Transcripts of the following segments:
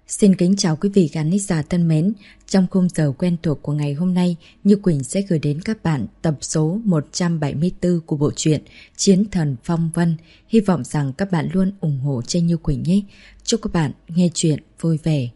Xin kính chào quý vị khán giả thân mến. Trong khung giờ quen thuộc của ngày hôm nay, Như Quỳnh sẽ gửi đến các bạn tập số 174 của bộ truyện Chiến Thần Phong Vân. Hy vọng rằng các bạn luôn ủng hộ cho Như Quỳnh nhé. Chúc các bạn nghe chuyện vui vẻ.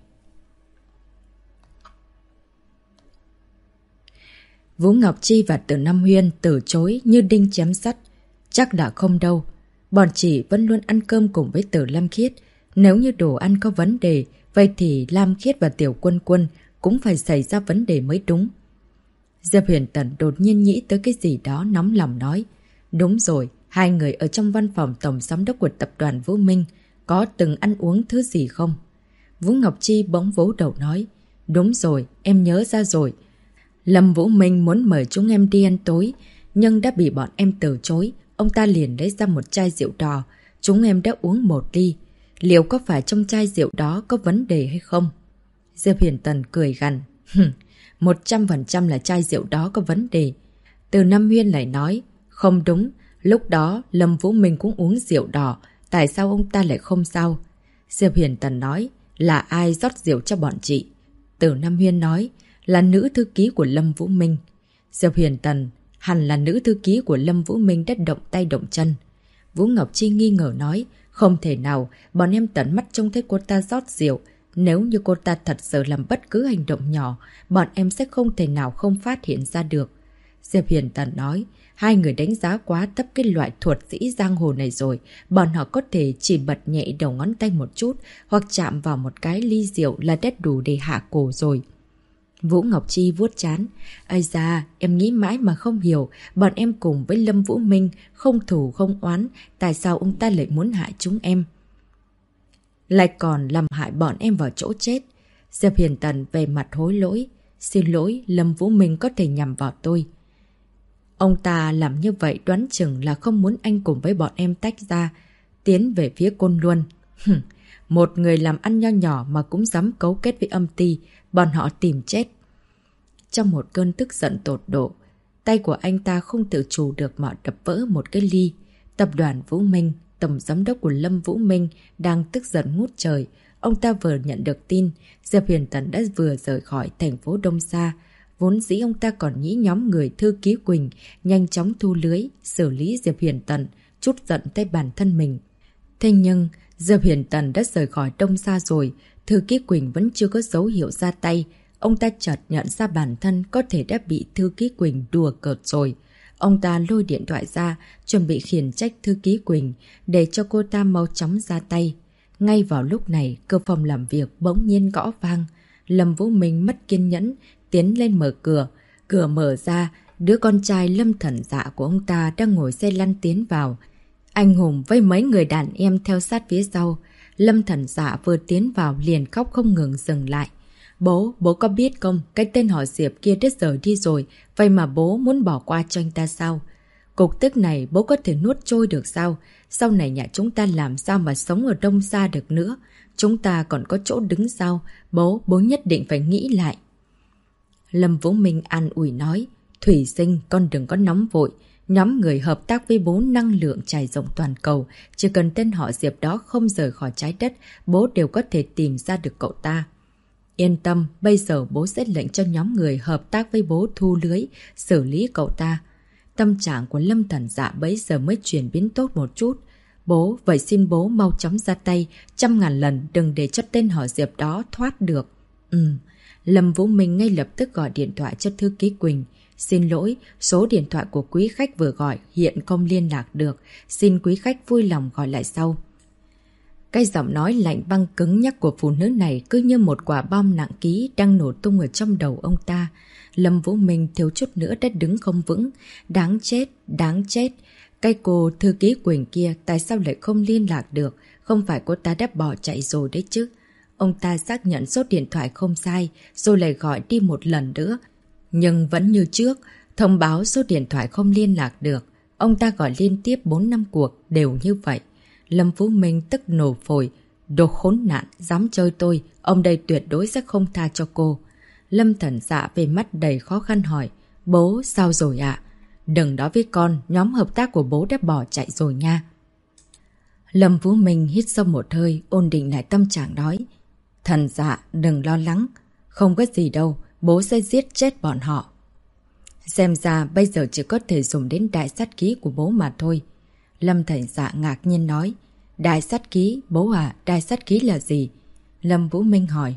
Vũ Ngọc Chi và Từ Nam Huyên từ chối như đinh chém sắt. Chắc đã không đâu. Bọn chị vẫn luôn ăn cơm cùng với Từ Lam Khiết. Nếu như đồ ăn có vấn đề, vậy thì Lam Khiết và Tiểu Quân Quân cũng phải xảy ra vấn đề mới đúng. Diệp Huyền Tần đột nhiên nghĩ tới cái gì đó nóng lòng nói. Đúng rồi, hai người ở trong văn phòng tổng giám đốc của tập đoàn Vũ Minh có từng ăn uống thứ gì không? Vũ Ngọc Chi bỗng vỗ đầu nói. Đúng rồi, em nhớ ra rồi. Lâm Vũ Minh muốn mời chúng em đi ăn tối, nhưng đã bị bọn em từ chối. Ông ta liền lấy ra một chai rượu đỏ. Chúng em đã uống một ly. Liệu có phải trong chai rượu đó có vấn đề hay không? Diệp Huyền Tần cười gằn. 100% là chai rượu đó có vấn đề. Từ Nam Huyên lại nói. Không đúng, lúc đó Lâm Vũ Minh cũng uống rượu đỏ. Tại sao ông ta lại không sao? Diệp Huyền Tần nói. Là ai rót rượu cho bọn chị? Từ Nam Huyên nói. Là nữ thư ký của Lâm Vũ Minh. Diệp Huyền Tần. Hẳn là nữ thư ký của Lâm Vũ Minh đã động tay động chân. Vũ Ngọc Chi nghi ngờ nói. Không thể nào, bọn em tận mắt trông thấy cô ta rót rượu. Nếu như cô ta thật sự làm bất cứ hành động nhỏ, bọn em sẽ không thể nào không phát hiện ra được. Diệp Huyền Tần nói, hai người đánh giá quá thấp cái loại thuật sĩ giang hồ này rồi. Bọn họ có thể chỉ bật nhẹ đầu ngón tay một chút, hoặc chạm vào một cái ly rượu là đã đủ để hạ cổ rồi. Vũ Ngọc Chi vuốt trán. Ây da, em nghĩ mãi mà không hiểu, bọn em cùng với Lâm Vũ Minh không thù không oán, tại sao ông ta lại muốn hại chúng em? Lại còn làm hại bọn em vào chỗ chết. Diệp Huyền Tần về mặt hối lỗi. Xin lỗi, Lâm Vũ Minh có thể nhằm vào tôi. Ông ta làm như vậy đoán chừng là không muốn anh cùng với bọn em tách ra, tiến về phía Côn Luân. Một người làm ăn nho nhỏ mà cũng dám cấu kết với âm ty, bọn họ tìm chết. Trong một cơn tức giận tột độ, tay của anh ta không tự chủ được mà đập vỡ một cái ly. Tập đoàn Vũ Minh, tổng giám đốc của Lâm Vũ Minh đang tức giận ngút trời. Ông ta vừa nhận được tin, Diệp Huyền Tần đã vừa rời khỏi thành phố Đông Sa. Vốn dĩ ông ta còn nghĩ nhóm người thư ký Quỳnh nhanh chóng thu lưới, xử lý Diệp Huyền Tần, trút giận tay bản thân mình. Thế nhưng, Diệp Huyền Tần đã rời khỏi Đông Sa rồi, thư ký Quỳnh vẫn chưa có dấu hiệu ra tay. Ông ta chợt nhận ra bản thân có thể đã bị thư ký Quỳnh đùa cợt rồi. Ông ta lôi điện thoại ra, chuẩn bị khiển trách thư ký Quỳnh để cho cô ta mau chóng ra tay. Ngay vào lúc này, cửa phòng làm việc bỗng nhiên gõ vang. Lâm Vũ Minh mất kiên nhẫn, tiến lên mở cửa. Cửa mở ra, đứa con trai Lâm Thần Dạ của ông ta đang ngồi xe lăn tiến vào. Anh hùng với mấy người đàn em theo sát phía sau. Lâm Thần Dạ vừa tiến vào liền khóc không ngừng dừng lại. Bố có biết không, cái tên họ Diệp kia đã rời đi rồi, vậy mà bố muốn bỏ qua cho anh ta sao? Cục tức này bố có thể nuốt trôi được sao? Sau này nhà chúng ta làm sao mà sống ở Đông Sa được nữa? Chúng ta còn có chỗ đứng sao? Bố nhất định phải nghĩ lại. Lâm Vũ Minh an ủi nói, Thủy Sinh, con đừng có nóng vội. Nhóm người hợp tác với bố năng lượng trải rộng toàn cầu, chỉ cần tên họ Diệp đó không rời khỏi trái đất, bố đều có thể tìm ra được cậu ta. Yên tâm, bây giờ bố sẽ lệnh cho nhóm người hợp tác với bố thu lưới, xử lý cậu ta. Tâm trạng của Lâm Thần Dạ bấy giờ mới chuyển biến tốt một chút. Bố, vậy xin bố mau chóng ra tay, 100.000 lần đừng để cho tên họ Diệp đó thoát được. Lâm Vũ Minh ngay lập tức gọi điện thoại cho thư ký Quỳnh. Xin lỗi, số điện thoại của quý khách vừa gọi hiện không liên lạc được. Xin quý khách vui lòng gọi lại sau. Cái giọng nói lạnh băng cứng nhắc của phụ nữ này cứ như một quả bom nặng ký đang nổ tung ở trong đầu ông ta. Lâm Vũ Minh thiếu chút nữa đã đứng không vững. Đáng chết, đáng chết. Cái cô thư ký Quỳnh kia tại sao lại không liên lạc được? Không phải cô ta đã bỏ chạy rồi đấy chứ. Ông ta xác nhận số điện thoại không sai, rồi lại gọi đi một lần nữa. Nhưng vẫn như trước, thông báo số điện thoại không liên lạc được. Ông ta gọi liên tiếp 4-5 cuộc đều như vậy. Lâm Vũ Minh tức nổ phổi. Đồ khốn nạn, dám chơi tôi, ông đây tuyệt đối sẽ không tha cho cô. Lâm Thần Dạ về mắt đầy khó khăn hỏi. Bố, sao rồi ạ? Đừng nói với con, nhóm hợp tác của bố đã bỏ chạy rồi nha. Lâm Vũ Minh hít sâu một hơi, ổn định lại tâm trạng nói. Thần Dạ, đừng lo lắng. Không có gì đâu, bố sẽ giết chết bọn họ. Xem ra bây giờ chỉ có thể dùng đến đại sát khí của bố mà thôi. Lâm Thần Dạ ngạc nhiên nói. Đại sát khí, bố à, đại sát khí là gì? Lâm Vũ Minh hỏi.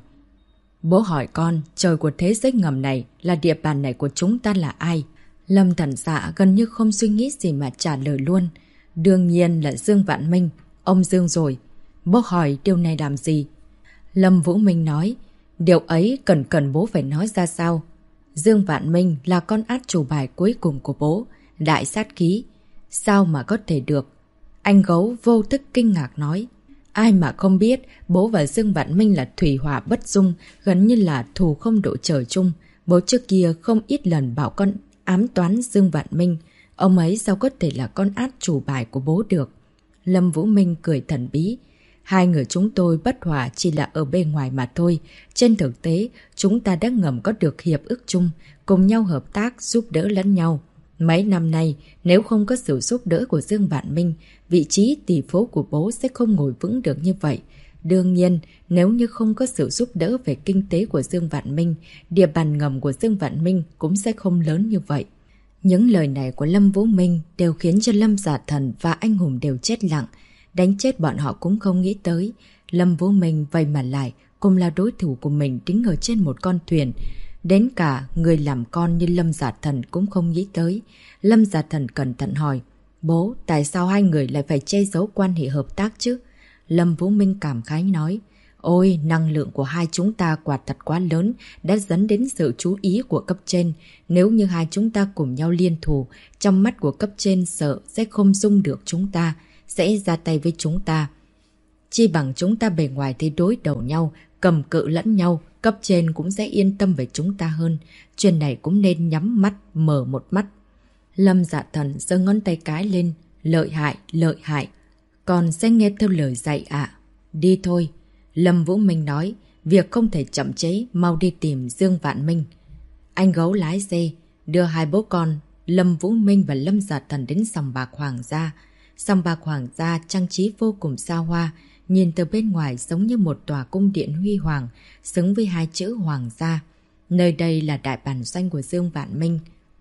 Bố hỏi con, trời của thế giới ngầm này, là địa bàn này của chúng ta là ai? Lâm Thần Dạ gần như không suy nghĩ gì mà trả lời luôn. Đương nhiên là Dương Vạn Minh, ông Dương rồi. Bố hỏi điều này làm gì? Lâm Vũ Minh nói. Điều ấy cần bố phải nói ra sao? Dương Vạn Minh là con át chủ bài cuối cùng của bố, đại sát khí. Sao mà có thể được? Anh Gấu vô thức kinh ngạc nói. Ai mà không biết, bố và Dương Vạn Minh là thủy hỏa bất dung, gần như là thù không độ trời chung. Bố trước kia không ít lần bảo con ám toán Dương Vạn Minh. Ông ấy sao có thể là con át chủ bài của bố được? Lâm Vũ Minh cười thần bí. Hai người chúng tôi bất hòa chỉ là ở bên ngoài mà thôi. Trên thực tế, chúng ta đã ngầm có được hiệp ước chung, cùng nhau hợp tác giúp đỡ lẫn nhau. Mấy năm nay, nếu không có sự giúp đỡ của Dương Vạn Minh, vị trí tỷ phú của bố sẽ không ngồi vững được như vậy. Đương nhiên, nếu như không có sự giúp đỡ về kinh tế của Dương Vạn Minh, địa bàn ngầm của Dương Vạn Minh cũng sẽ không lớn như vậy. Những lời này của Lâm Vũ Minh đều khiến cho Lâm Giả Thần và anh Hùng đều chết lặng. Đánh chết bọn họ cũng không nghĩ tới. Lâm Vũ Minh vậy mà lại cùng là đối thủ của mình đứng ở trên một con thuyền. Đến cả người làm con như Lâm Giả Thần cũng không nghĩ tới. Lâm Giả Thần cẩn thận hỏi. Bố, tại sao hai người lại phải che giấu quan hệ hợp tác chứ? Lâm Vũ Minh cảm khái nói. Ôi, năng lượng của hai chúng ta quả thật quá lớn, đã dẫn đến sự chú ý của cấp trên. Nếu như hai chúng ta cùng nhau liên thủ, trong mắt của cấp trên sợ sẽ không dung được chúng ta, sẽ ra tay với chúng ta. Chi bằng chúng ta bề ngoài thì đối đầu nhau, cầm cự lẫn nhau, cấp trên cũng sẽ yên tâm về chúng ta hơn. Chuyện này cũng nên nhắm mắt, mở một mắt. Lâm Dạ Thần giơ ngón tay cái lên. Lợi hại, lợi hại. Con sẽ nghe theo lời dạy ạ. Đi thôi. Lâm Vũ Minh nói. Việc không thể chậm chế, mau đi tìm Dương Vạn Minh. Anh Gấu lái xe, đưa hai bố con, Lâm Vũ Minh và Lâm Dạ Thần đến sòng bạc Hoàng gia. Sòng bạc Hoàng gia trang trí vô cùng xa hoa, nhìn từ bên ngoài giống như một tòa cung điện huy hoàng, xứng với hai chữ Hoàng gia. Nơi đây là đại bản doanh của Dương Vạn Minh.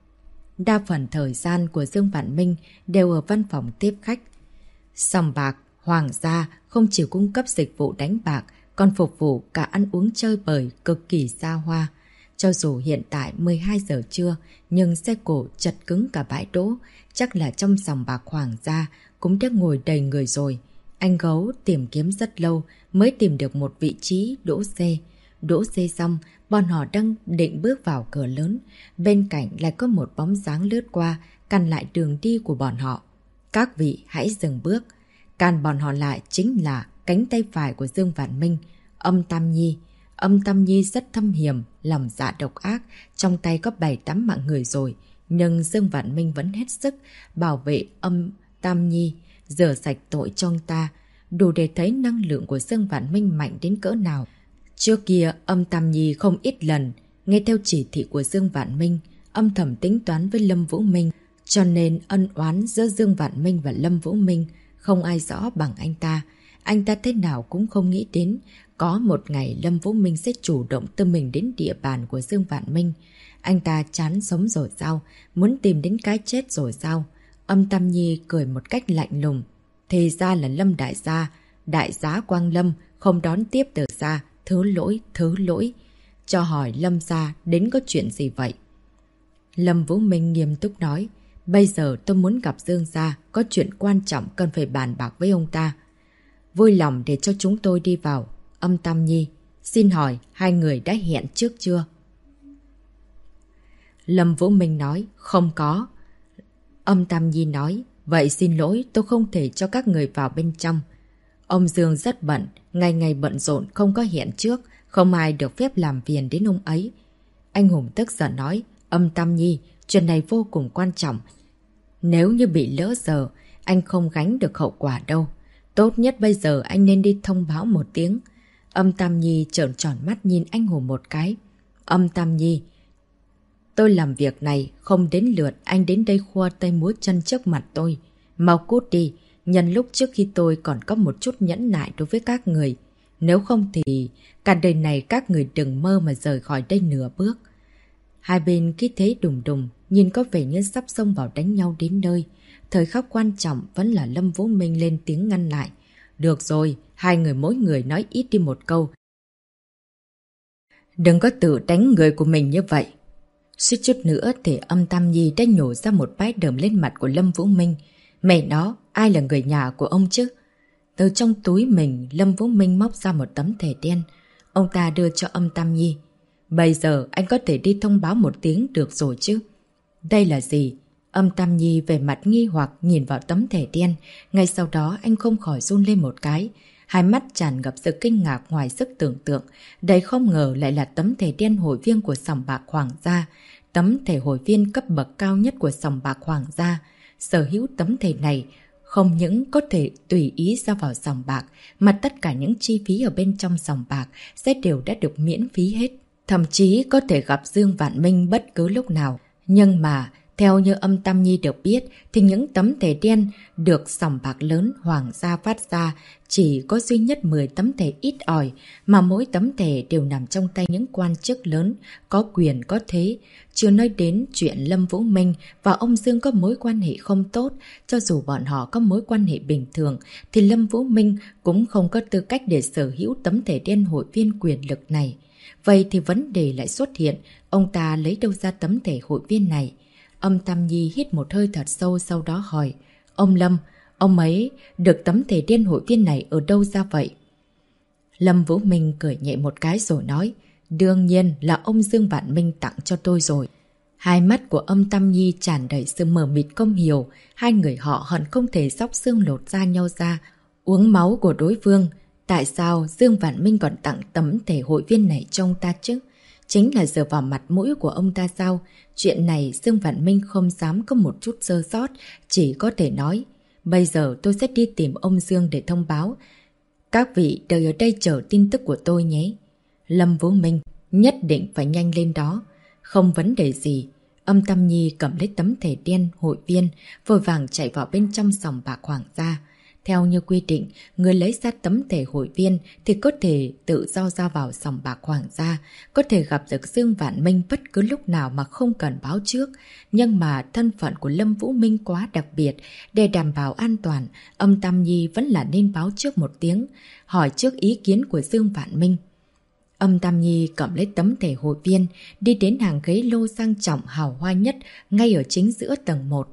Đa phần thời gian của Dương Vạn Minh đều ở văn phòng tiếp khách. Sòng bạc Hoàng gia không chỉ cung cấp dịch vụ đánh bạc, còn phục vụ cả ăn uống chơi bời cực kỳ xa hoa. Cho dù hiện tại 12 giờ trưa, nhưng xe cổ chật cứng cả bãi đỗ, chắc là trong sòng bạc Hoàng gia cũng đã ngồi đầy người rồi. Anh Gấu tìm kiếm rất lâu mới tìm được một vị trí đỗ xe. Đỗ xe xong, bọn họ đang định bước vào cửa lớn. Bên cạnh lại có một bóng dáng lướt qua, cản lại đường đi của bọn họ. Các vị hãy dừng bước. Cản bọn họ lại chính là cánh tay phải của Dương Vạn Minh, Âm Tam Nhi. Âm Tam Nhi rất thâm hiểm, lòng dạ độc ác, trong tay có 7-8 mạng người rồi. Nhưng Dương Vạn Minh vẫn hết sức bảo vệ Âm Tam Nhi, rửa sạch tội cho ông ta. Đủ để thấy năng lượng của Dương Vạn Minh mạnh đến cỡ nào. Trước kia, Âm Tam Nhi không ít lần nghe theo chỉ thị của Dương Vạn Minh, âm thầm tính toán với Lâm Vũ Minh. Cho nên ân oán giữa Dương Vạn Minh và Lâm Vũ Minh không ai rõ bằng anh ta. Anh ta thế nào cũng không nghĩ đến có một ngày Lâm Vũ Minh sẽ chủ động tự mình đến địa bàn của Dương Vạn Minh. Anh ta chán sống rồi sao? Muốn tìm đến cái chết rồi sao? Âm Tam Nhi cười một cách lạnh lùng. Thì ra là Lâm đại gia, đại giá Quang Lâm không đón tiếp từ xa. Thứ lỗi. Cho hỏi Lâm gia đến có chuyện gì vậy? Lâm Vũ Minh nghiêm túc nói. Bây giờ tôi muốn gặp Dương gia, có chuyện quan trọng cần phải bàn bạc với ông ta. Vui lòng để cho chúng tôi đi vào. Âm Tam Nhi, xin hỏi hai người đã hẹn trước chưa? Lâm Vũ Minh nói, không có. Âm Tam Nhi nói, vậy xin lỗi, tôi không thể cho các người vào bên trong. Ông Dương rất bận, ngày ngày bận rộn, không có hẹn trước, không ai được phép làm phiền đến ông ấy. Anh Hùng tức giận nói, Âm Tam Nhi, chuyện này vô cùng quan trọng. Nếu như bị lỡ giờ, anh không gánh được hậu quả đâu. Tốt nhất bây giờ anh nên đi thông báo một tiếng. Âm Tam Nhi trợn tròn mắt nhìn anh Hùng một cái. Âm Tam Nhi, tôi làm việc này không đến lượt anh đến đây khoa tay múa chân trước mặt tôi. Mau cút đi, nhân lúc trước khi tôi còn có một chút nhẫn nại đối với các người. Nếu không thì cả đời này các người đừng mơ mà rời khỏi đây nửa bước. Hai bên khí thế đùng đùng, nhìn có vẻ như sắp xông vào đánh nhau đến nơi. Thời khắc quan trọng vẫn là Lâm Vũ Minh lên tiếng ngăn lại. Được rồi, hai người mỗi người nói ít đi một câu. Đừng có tự đánh người của mình như vậy. Suýt chút nữa thì Âm Tam Nhi đã nhổ ra một bãi đờm lên mặt của Lâm Vũ Minh. Mẹ nó, ai là người nhà của ông chứ? Từ trong túi mình, Lâm Vũ Minh móc ra một tấm thẻ đen. Ông ta đưa cho Âm Tam Nhi. Bây giờ anh có thể đi thông báo một tiếng được rồi chứ? Đây là gì? Âm Tam Nhi về mặt nghi hoặc nhìn vào tấm thẻ đen. Ngay sau đó anh không khỏi run lên một cái. Hai mắt tràn ngập sự kinh ngạc ngoài sức tưởng tượng. Đây không ngờ lại là tấm thẻ đen hội viên của sòng bạc Hoàng gia. Tấm thẻ hội viên cấp bậc cao nhất của sòng bạc Hoàng gia. Sở hữu tấm thẻ này không những có thể tùy ý ra vào sòng bạc, mà tất cả những chi phí ở bên trong sòng bạc sẽ đều đã được miễn phí hết. Thậm chí có thể gặp Dương Vạn Minh bất cứ lúc nào. Nhưng mà, theo như Âm Tam Nhi được biết, thì những tấm thẻ đen được sòng bạc lớn Hoàng gia phát ra chỉ có duy nhất 10 tấm thẻ ít ỏi, mà mỗi tấm thẻ đều nằm trong tay những quan chức lớn, có quyền có thế. Chưa nói đến chuyện Lâm Vũ Minh và ông Dương có mối quan hệ không tốt, cho dù bọn họ có mối quan hệ bình thường, thì Lâm Vũ Minh cũng không có tư cách để sở hữu tấm thẻ đen hội viên quyền lực này. Vậy thì vấn đề lại xuất hiện, ông ta lấy đâu ra tấm thẻ hội viên này? Âm Tam Nhi hít một hơi thật sâu, sau đó hỏi. Ông Lâm, ông ấy được tấm thẻ đen hội viên này ở đâu ra vậy? Lâm Vũ Minh cười nhẹ một cái rồi nói. Đương nhiên là ông Dương Vạn Minh tặng cho tôi rồi. Hai mắt của Âm Tam Nhi tràn đầy sự mờ mịt không hiểu. Hai người họ hận không thể xóc xương lột da nhau ra, uống máu của đối phương. Tại sao Dương Vạn Minh còn tặng tấm thẻ hội viên này cho ông ta chứ? Chính là dựa vào mặt mũi của ông ta sao? Chuyện này Dương Vạn Minh không dám có một chút sơ sót, chỉ có thể nói. Bây giờ tôi sẽ đi tìm ông Dương để thông báo. Các vị đợi ở đây chờ tin tức của tôi nhé. Lâm Vũ Minh, nhất định phải nhanh lên đó. Không vấn đề gì. Âm Tam Nhi cầm lấy tấm thẻ đen hội viên, vội vàng chạy vào bên trong sòng bạc Hoàng gia. Theo như quy định, người lấy ra tấm thẻ hội viên thì có thể tự do ra vào sòng bạc Hoàng gia, có thể gặp được Dương Vạn Minh bất cứ lúc nào mà không cần báo trước. Nhưng mà thân phận của Lâm Vũ Minh quá đặc biệt, để đảm bảo an toàn, Âm Tam Nhi vẫn là nên báo trước một tiếng, hỏi trước ý kiến của Dương Vạn Minh. Âm Tam Nhi cầm lấy tấm thẻ hội viên, đi đến hàng ghế lô sang trọng hào hoa nhất, ngay ở chính giữa tầng 1.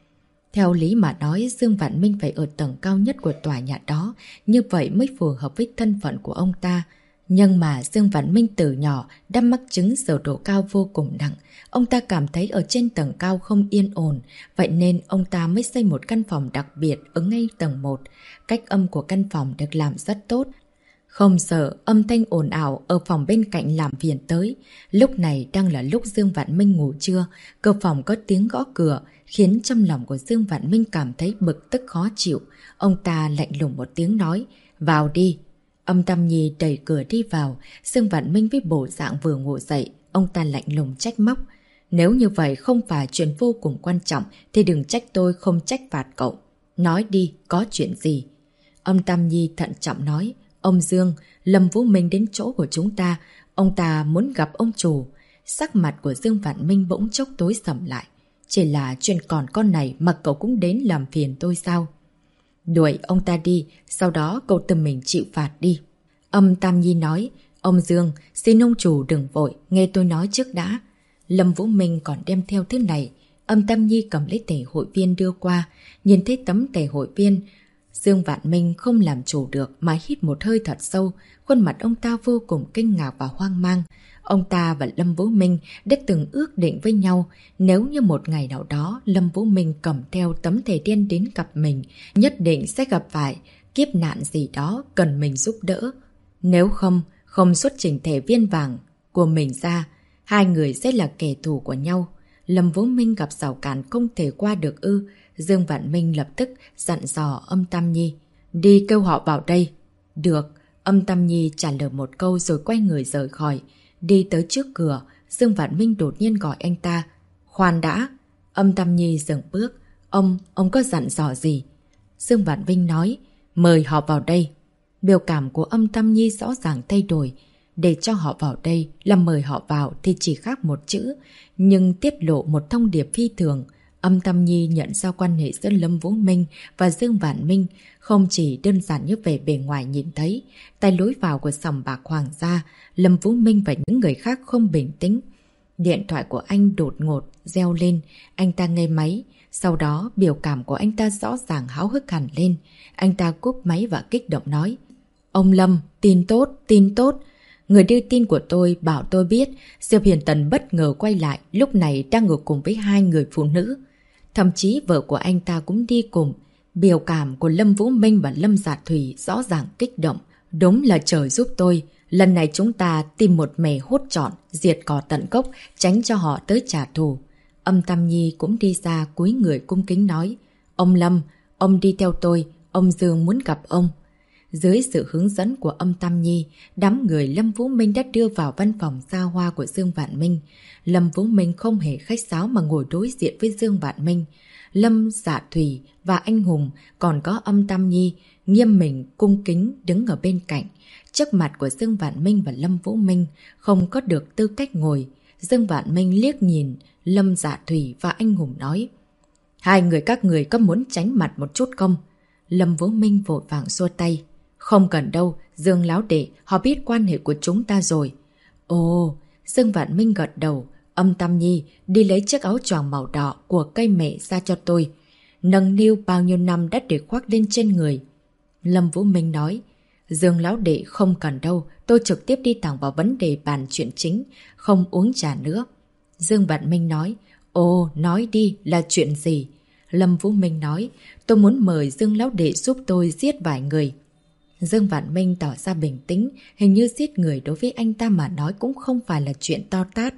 Theo lý mà nói, Dương Vạn Minh phải ở tầng cao nhất của tòa nhà đó, như vậy mới phù hợp với thân phận của ông ta. Nhưng mà Dương Vạn Minh từ nhỏ đã mắc chứng sở độ cao vô cùng nặng. Ông ta cảm thấy ở trên tầng cao không yên ổn, vậy nên ông ta mới xây một căn phòng đặc biệt ở ngay tầng 1. Cách âm của căn phòng được làm rất tốt, không sợ âm thanh ồn ào ở phòng bên cạnh làm phiền tới. Lúc này đang là lúc Dương Vạn Minh ngủ trưa, cửa phòng có tiếng gõ cửa, khiến trong lòng của Dương Vạn Minh cảm thấy bực tức khó chịu. Ông ta lạnh lùng một tiếng nói, vào đi. Âm Tam Nhi đẩy cửa đi vào, Dương Vạn Minh với bộ dạng vừa ngủ dậy, ông ta lạnh lùng trách móc. Nếu như vậy không phải chuyện vô cùng quan trọng thì đừng trách tôi không trách phạt cậu. Nói đi, có chuyện gì? Âm Tam Nhi thận trọng nói, ông Dương, Lâm Vũ Minh đến chỗ của chúng ta, ông ta muốn gặp ông chủ. Sắc mặt của Dương Vạn Minh bỗng chốc tối sầm lại. Chỉ là chuyện còn con này mà cậu cũng đến làm phiền tôi sao? Đuổi ông ta đi, sau đó cậu tự mình chịu phạt đi. Âm Tam Nhi nói, ông Dương, xin ông chủ đừng vội, nghe tôi nói trước đã. Lâm Vũ Minh còn đem theo thứ này. Âm Tam Nhi cầm lấy thẻ hội viên đưa qua, nhìn thấy tấm thẻ hội viên. Dương Vạn Minh không làm chủ được mà hít một hơi thật sâu, khuôn mặt ông ta vô cùng kinh ngạc và hoang mang. Ông ta và Lâm Vũ Minh đã từng ước định với nhau, nếu như một ngày nào đó Lâm Vũ Minh cầm theo tấm thẻ đen đến gặp mình, nhất định sẽ gặp phải kiếp nạn gì đó cần mình giúp đỡ. Nếu không xuất trình thẻ viên vàng của mình ra, hai người sẽ là kẻ thù của nhau. Lâm Vũ Minh gặp rào cản không thể qua được ư? Dương Vạn Minh lập tức dặn dò Âm Tam Nhi, đi kêu họ vào đây. Được, Âm Tam Nhi trả lời một câu rồi quay người rời khỏi. Đi tới trước cửa, Dương Vạn Minh đột nhiên gọi anh ta. Khoan đã. Âm Tam Nhi dừng bước. Ông có dặn dò gì? Dương Vạn Minh nói, mời họ vào đây. Biểu cảm của Âm Tam Nhi rõ ràng thay đổi. Để cho họ vào đây là mời họ vào thì chỉ khác một chữ, nhưng tiết lộ một thông điệp phi thường. Âm Tam Nhi nhận ra quan hệ giữa Lâm Vũ Minh và Dương Vạn Minh không chỉ đơn giản như về bề ngoài nhìn thấy. Tại lối vào của sòng bạc Hoàng gia, Lâm Vũ Minh và những người khác không bình tĩnh. Điện thoại của anh đột ngột reo lên, anh ta nghe máy. Sau đó biểu cảm của anh ta rõ ràng háo hức hẳn lên. Anh ta cúp máy và kích động nói: Ông Lâm, tin tốt, tin tốt. Người đưa tin của tôi bảo tôi biết Diệp Hiền Tần bất ngờ quay lại, lúc này đang ở cùng với 2 người phụ nữ. Thậm chí vợ của anh ta cũng đi cùng. Biểu cảm của Lâm Vũ Minh và Lâm Dạ Thủy rõ ràng kích động. Đúng là trời giúp tôi. Lần này chúng ta tìm một mẻ hốt trọn, diệt cỏ tận gốc, tránh cho họ tới trả thù. Âm Tam Nhi cũng đi ra cúi người cung kính nói: Ông Lâm, ông đi theo tôi, ông Dương muốn gặp ông. Dưới sự hướng dẫn của Âm Tam Nhi, đám người Lâm Vũ Minh đã đưa vào văn phòng xa hoa của Dương Vạn Minh. Lâm Vũ Minh không hề khách sáo mà ngồi đối diện với Dương Vạn Minh. Lâm Dạ Thủy và anh Hùng còn có Âm Tam Nhi nghiêm mình cung kính đứng ở bên cạnh. Trước mặt của Dương Vạn Minh và Lâm Vũ Minh không có được tư cách ngồi. Dương Vạn Minh liếc nhìn Lâm Dạ Thủy và anh Hùng nói: Hai người các người có muốn tránh mặt một chút không? Lâm Vũ Minh vội vàng xua tay: Không cần đâu, Dương láo đệ, họ biết quan hệ của chúng ta rồi. Ồ, Dương Vạn Minh gật đầu. Âm Tam Nhi, đi lấy chiếc áo choàng màu đỏ của cây mẹ ra cho tôi. Nâng niu bao nhiêu năm đã để khoác lên trên người. Lâm Vũ Minh nói: Dương lão đệ không cần đâu, tôi trực tiếp đi thẳng vào vấn đề bàn chuyện chính, không uống trà nữa. Dương Vạn Minh nói: Ồ, nói đi, là chuyện gì? Lâm Vũ Minh nói: Tôi muốn mời Dương lão đệ giúp tôi giết vài người. Dương Vạn Minh tỏ ra bình tĩnh, hình như giết người đối với anh ta mà nói cũng không phải là chuyện to tát.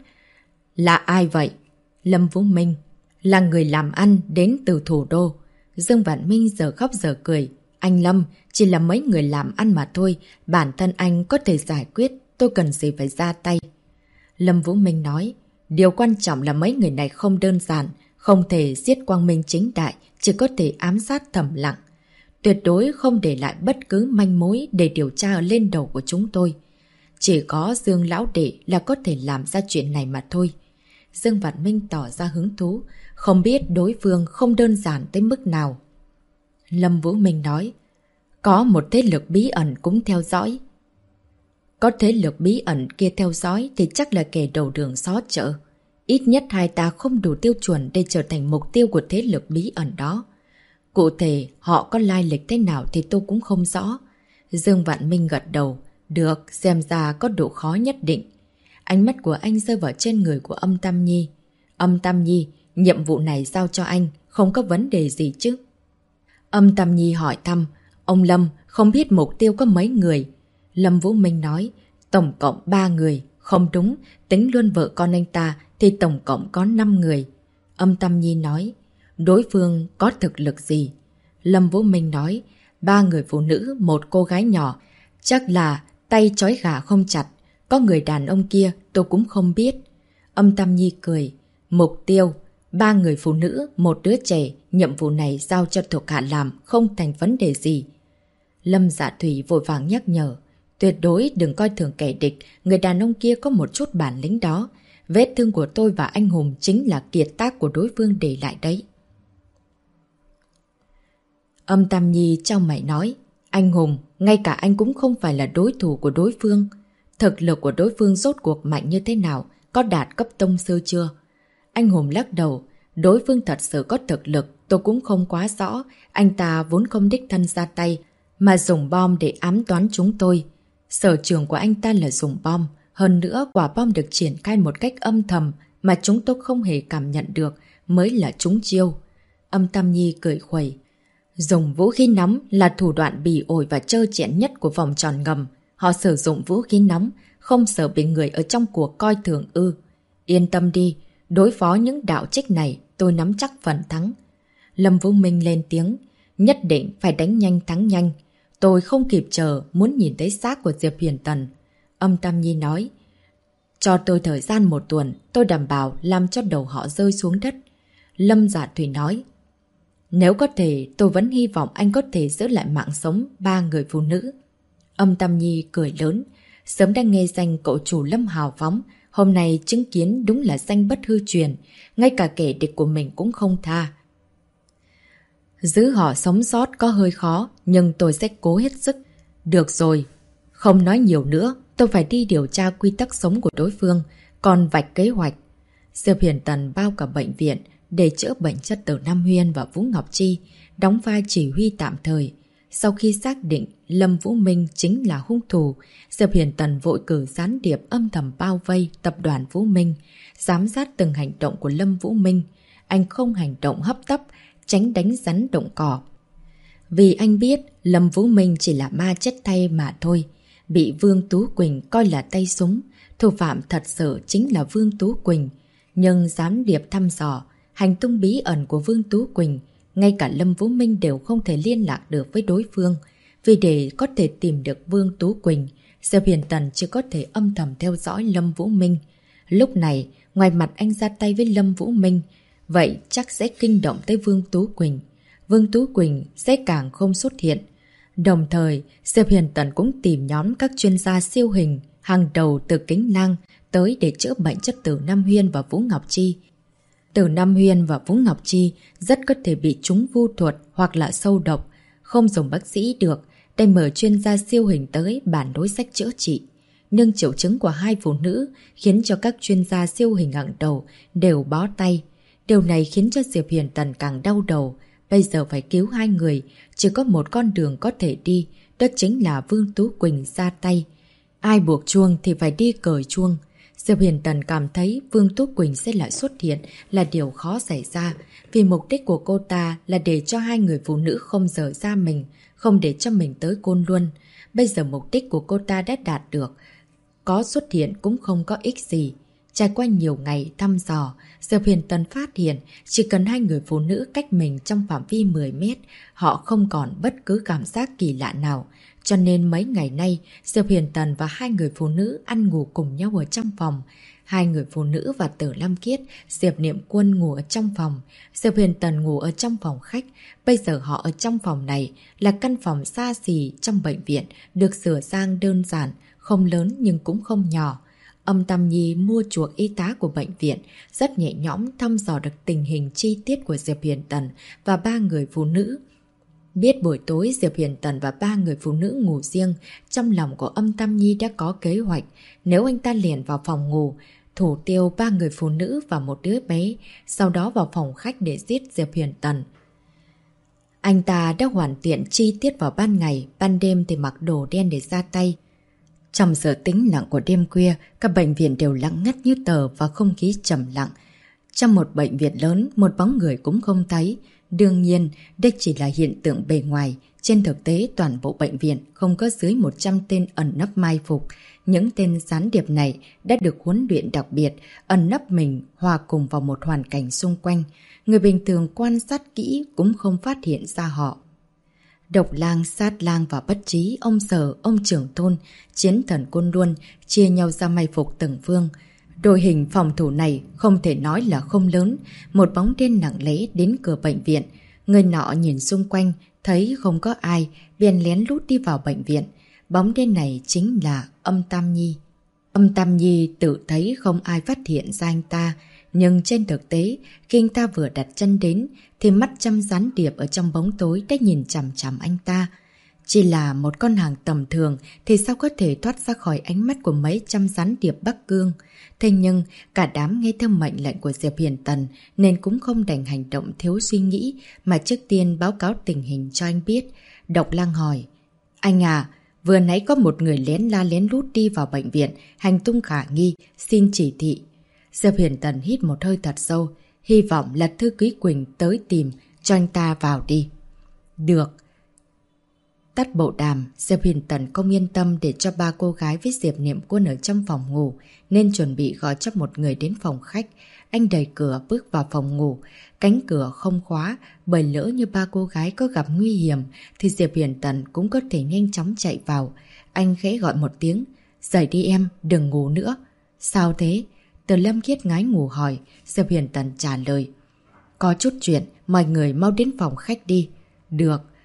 Là ai vậy? Lâm Vũ Minh: Là người làm ăn đến từ thủ đô. Dương Vạn Minh giờ khóc giờ cười: Anh Lâm, chỉ là mấy người làm ăn mà thôi, bản thân anh có thể giải quyết, tôi cần gì phải ra tay. Lâm Vũ Minh nói: Điều quan trọng là mấy người này không đơn giản, không thể giết quang minh chính đại, chỉ có thể ám sát thầm lặng. Tuyệt đối không để lại bất cứ manh mối để điều tra ở lên đầu của chúng tôi. Chỉ có Dương lão đệ là có thể làm ra chuyện này mà thôi. Dương Vạn Minh tỏ ra hứng thú, không biết đối phương không đơn giản tới mức nào. Lâm Vũ Minh nói: Có một thế lực bí ẩn cũng theo dõi. Có thế lực bí ẩn kia theo dõi thì chắc là kẻ đầu đường xó chợ. Ít nhất hai ta không đủ tiêu chuẩn để trở thành mục tiêu của thế lực bí ẩn đó. Cụ thể họ có lai lịch thế nào thì tôi cũng không rõ. Dương Vạn Minh gật đầu. Được, xem ra có độ khó nhất định. Ánh mắt của anh rơi vào trên người của Âm Tam Nhi. Âm Tam Nhi, nhiệm vụ này giao cho anh, không có vấn đề gì chứ? Âm Tam Nhi hỏi thăm: Ông Lâm, không biết mục tiêu có mấy người? Lâm Vũ Minh nói: Tổng cộng 3 người. Không đúng, tính luôn vợ con anh ta thì tổng cộng có 5 người. Âm Tam Nhi nói: Đối phương có thực lực gì? Lâm Vũ Minh nói: 3 người phụ nữ, 1 cô gái nhỏ. Chắc là tay trói gà không chặt. Có người đàn ông kia tôi cũng không biết. Âm Tam Nhi cười: Mục tiêu 3 người phụ nữ, 1 đứa trẻ. Nhiệm vụ này giao cho thuộc hạ làm, không thành vấn đề gì. Lâm Dạ Thủy vội vàng nhắc nhở: Tuyệt đối đừng coi thường kẻ địch. Người đàn ông kia có một chút bản lĩnh đó. Vết thương của tôi và anh Hùng chính là kiệt tác của đối phương để lại đấy. Âm Tam Nhi trao mày nói: Anh Hùng, ngay cả anh cũng không phải là đối thủ của đối phương. Thực lực của đối phương rốt cuộc mạnh như thế nào? Có đạt cấp tông sư chưa? Anh Hùng lắc đầu: Đối phương thật sự có thực lực, tôi cũng không quá rõ. Anh ta vốn không đích thân ra tay, mà dùng bom để ám toán chúng tôi. Sở trường của anh ta là dùng bom. Hơn nữa, quả bom được triển khai một cách âm thầm mà chúng tôi không hề cảm nhận được mới là trúng chiêu. Âm Tam Nhi cười khuẩy: Dùng vũ khí nóng là thủ đoạn bỉ ổi và trơ trẽn nhất của vòng tròn ngầm. Họ sử dụng vũ khí nóng, không sợ bị người ở trong cuộc coi thường ư? Yên tâm đi, đối phó những đạo trích này, tôi nắm chắc phần thắng. Lâm Vũ Minh lên tiếng: Nhất định phải đánh nhanh thắng nhanh. Tôi không kịp chờ muốn nhìn thấy xác của Diệp Hiền Tần. Âm Tam Nhi nói: Cho tôi thời gian 1 tuần, tôi đảm bảo làm cho đầu họ rơi xuống đất. Lâm Dạ Thủy nói: Nếu có thể, tôi vẫn hy vọng anh có thể giữ lại mạng sống 3 người phụ nữ. Âm Tam Nhi cười lớn. Sớm đã nghe danh cậu chủ Lâm hào phóng, hôm nay chứng kiến đúng là danh bất hư truyền, ngay cả kẻ địch của mình cũng không tha. Giữ họ sống sót có hơi khó, nhưng tôi sẽ cố hết sức. Được rồi, không nói nhiều nữa, tôi phải đi điều tra quy tắc sống của đối phương, còn vạch kế hoạch. Diệp Huyền Tần bao cả bệnh viện để chữa bệnh cho Từ Nam Huyên và Vũ Ngọc Chi, đóng vai chỉ huy tạm thời. Sau khi xác định Lâm Vũ Minh chính là hung thủ, Diệp Huyền Tần vội cử gián điệp âm thầm bao vây tập đoàn Vũ Minh, giám sát từng hành động của Lâm Vũ Minh. Anh không hành động hấp tấp, tránh đánh rắn động cỏ. Vì anh biết Lâm Vũ Minh chỉ là ma chết thay mà thôi, bị Vương Tú Quỳnh coi là tay súng, thủ phạm thật sự chính là Vương Tú Quỳnh. Nhưng gián điệp thăm dò hành tung bí ẩn của Vương Tú Quỳnh, ngay cả Lâm Vũ Minh đều không thể liên lạc được với đối phương. Vì để có thể tìm được Vương Tú Quỳnh, Diệp Huyền Tần chỉ có thể âm thầm theo dõi Lâm Vũ Minh. Lúc này, ngoài mặt anh ra tay với Lâm Vũ Minh, vậy chắc sẽ kinh động tới Vương Tú Quỳnh. Vương Tú Quỳnh sẽ càng không xuất hiện. Đồng thời, Diệp Huyền Tần cũng tìm nhóm các chuyên gia siêu hình hàng đầu từ Kính Lang tới để chữa bệnh cho Từ Nam Huyên và Vũ Ngọc Chi. Từ Nam Huyên và Vũ Ngọc Chi rất có thể bị trúng vu thuật hoặc là sâu độc, không dùng bác sĩ được, đành mở chuyên gia siêu hình tới bàn đối sách chữa trị. Nhưng triệu chứng của hai phụ nữ khiến cho các chuyên gia siêu hình hàng đầu đều bó tay. Điều này khiến cho Diệp Huyền Tần càng đau đầu. Bây giờ phải cứu hai người, chỉ có một con đường có thể đi, đó chính là Vương Tú Quỳnh ra tay. Ai buộc chuông thì phải đi cởi chuông. Diệp Huyền Tần cảm thấy Vương Tú Quỳnh sẽ lại xuất hiện là điều khó xảy ra, vì mục đích của cô ta là để cho hai người phụ nữ không rời ra mình, không để cho mình tới Côn Luân. Bây giờ mục đích của cô ta đã đạt được, có xuất hiện cũng không có ích gì. Trải qua nhiều ngày thăm dò, Diệp Huyền Tần phát hiện chỉ cần hai người phụ nữ cách mình trong phạm vi 10 mét, họ không còn bất cứ cảm giác kỳ lạ nào. Cho nên mấy ngày nay, Diệp Huyền Tần và hai người phụ nữ ăn ngủ cùng nhau ở trong phòng. Hai người phụ nữ và Tử Lam Kiết, Diệp Niệm Quân ngủ ở trong phòng. Diệp Huyền Tần ngủ ở trong phòng khách. Bây giờ họ ở trong phòng này là căn phòng xa xỉ trong bệnh viện, được sửa sang đơn giản, không lớn nhưng cũng không nhỏ. Âm Tam Nhi mua chuộc y tá của bệnh viện, rất nhẹ nhõm thăm dò được tình hình chi tiết của Diệp Huyền Tần và ba người phụ nữ. Biết buổi tối Diệp Huyền Tần và ba người phụ nữ ngủ riêng, trong lòng của Âm Tam Nhi đã có kế hoạch. Nếu anh ta liền vào phòng ngủ, thủ tiêu ba người phụ nữ và một đứa bé, sau đó vào phòng khách để giết Diệp Huyền Tần. Anh ta đã hoàn thiện chi tiết vào ban ngày, ban đêm thì mặc đồ đen để ra tay. Trong giờ tĩnh lặng của đêm khuya, các bệnh viện đều lặng ngắt như tờ và không khí trầm lặng. Trong một bệnh viện lớn, một bóng người cũng không thấy. Đương nhiên, đây chỉ là hiện tượng bề ngoài. Trên thực tế, toàn bộ bệnh viện không có dưới 100 tên ẩn nấp mai phục. Những tên gián điệp này đã được huấn luyện đặc biệt, ẩn nấp mình hòa cùng vào một hoàn cảnh xung quanh. Người bình thường quan sát kỹ cũng không phát hiện ra họ. Độc Lang, Sát Lang và Bất Trí, ông Sở, ông trưởng thôn, Chiến Thần Côn Luân chia nhau ra mai phục từng phương. Đội hình phòng thủ này không thể nói là không lớn. Một bóng đen nặng nề đến cửa bệnh viện. Người nọ nhìn xung quanh, thấy không có ai, bèn lén lút đi vào bệnh viện. Bóng đen này chính là Âm Tam Nhi. Âm Tam Nhi tự thấy không ai phát hiện ra anh ta. Nhưng trên thực tế, khi anh ta vừa đặt chân đến, thì mắt trăm gián điệp ở trong bóng tối đã nhìn chằm chằm anh ta. Chỉ là một con hàng tầm thường thì sao có thể thoát ra khỏi ánh mắt của mấy trăm gián điệp Bắc Cương. Thế nhưng, cả đám nghe theo mệnh lệnh của Diệp Huyền Tần nên cũng không đành hành động thiếu suy nghĩ mà trước tiên báo cáo tình hình cho anh biết. Độc Lang hỏi, anh à, vừa nãy có một người lén la lén lút đi vào bệnh viện, hành tung khả nghi, xin chỉ thị. Diệp Huyền Tần hít một hơi thật sâu, hy vọng là Thư Ký Quỳnh tới tìm, cho anh ta vào đi. Được. Tắt bộ đàm, Diệp Huyền Tần không yên tâm để cho ba cô gái với Diệp Niệm Quân ở trong phòng ngủ, nên chuẩn bị gọi cho một người đến phòng khách. Anh đẩy cửa bước vào phòng ngủ, cánh cửa không khóa, bởi lỡ như ba cô gái có gặp nguy hiểm thì Diệp Huyền Tần cũng có thể nhanh chóng chạy vào. Anh khẽ gọi một tiếng, dậy đi em, đừng ngủ nữa. Sao thế? Từ Lâm Khiết ngái ngủ hỏi. Diệp Huyền Tần trả lời, có chút chuyện, mọi người mau đến phòng khách đi. Được.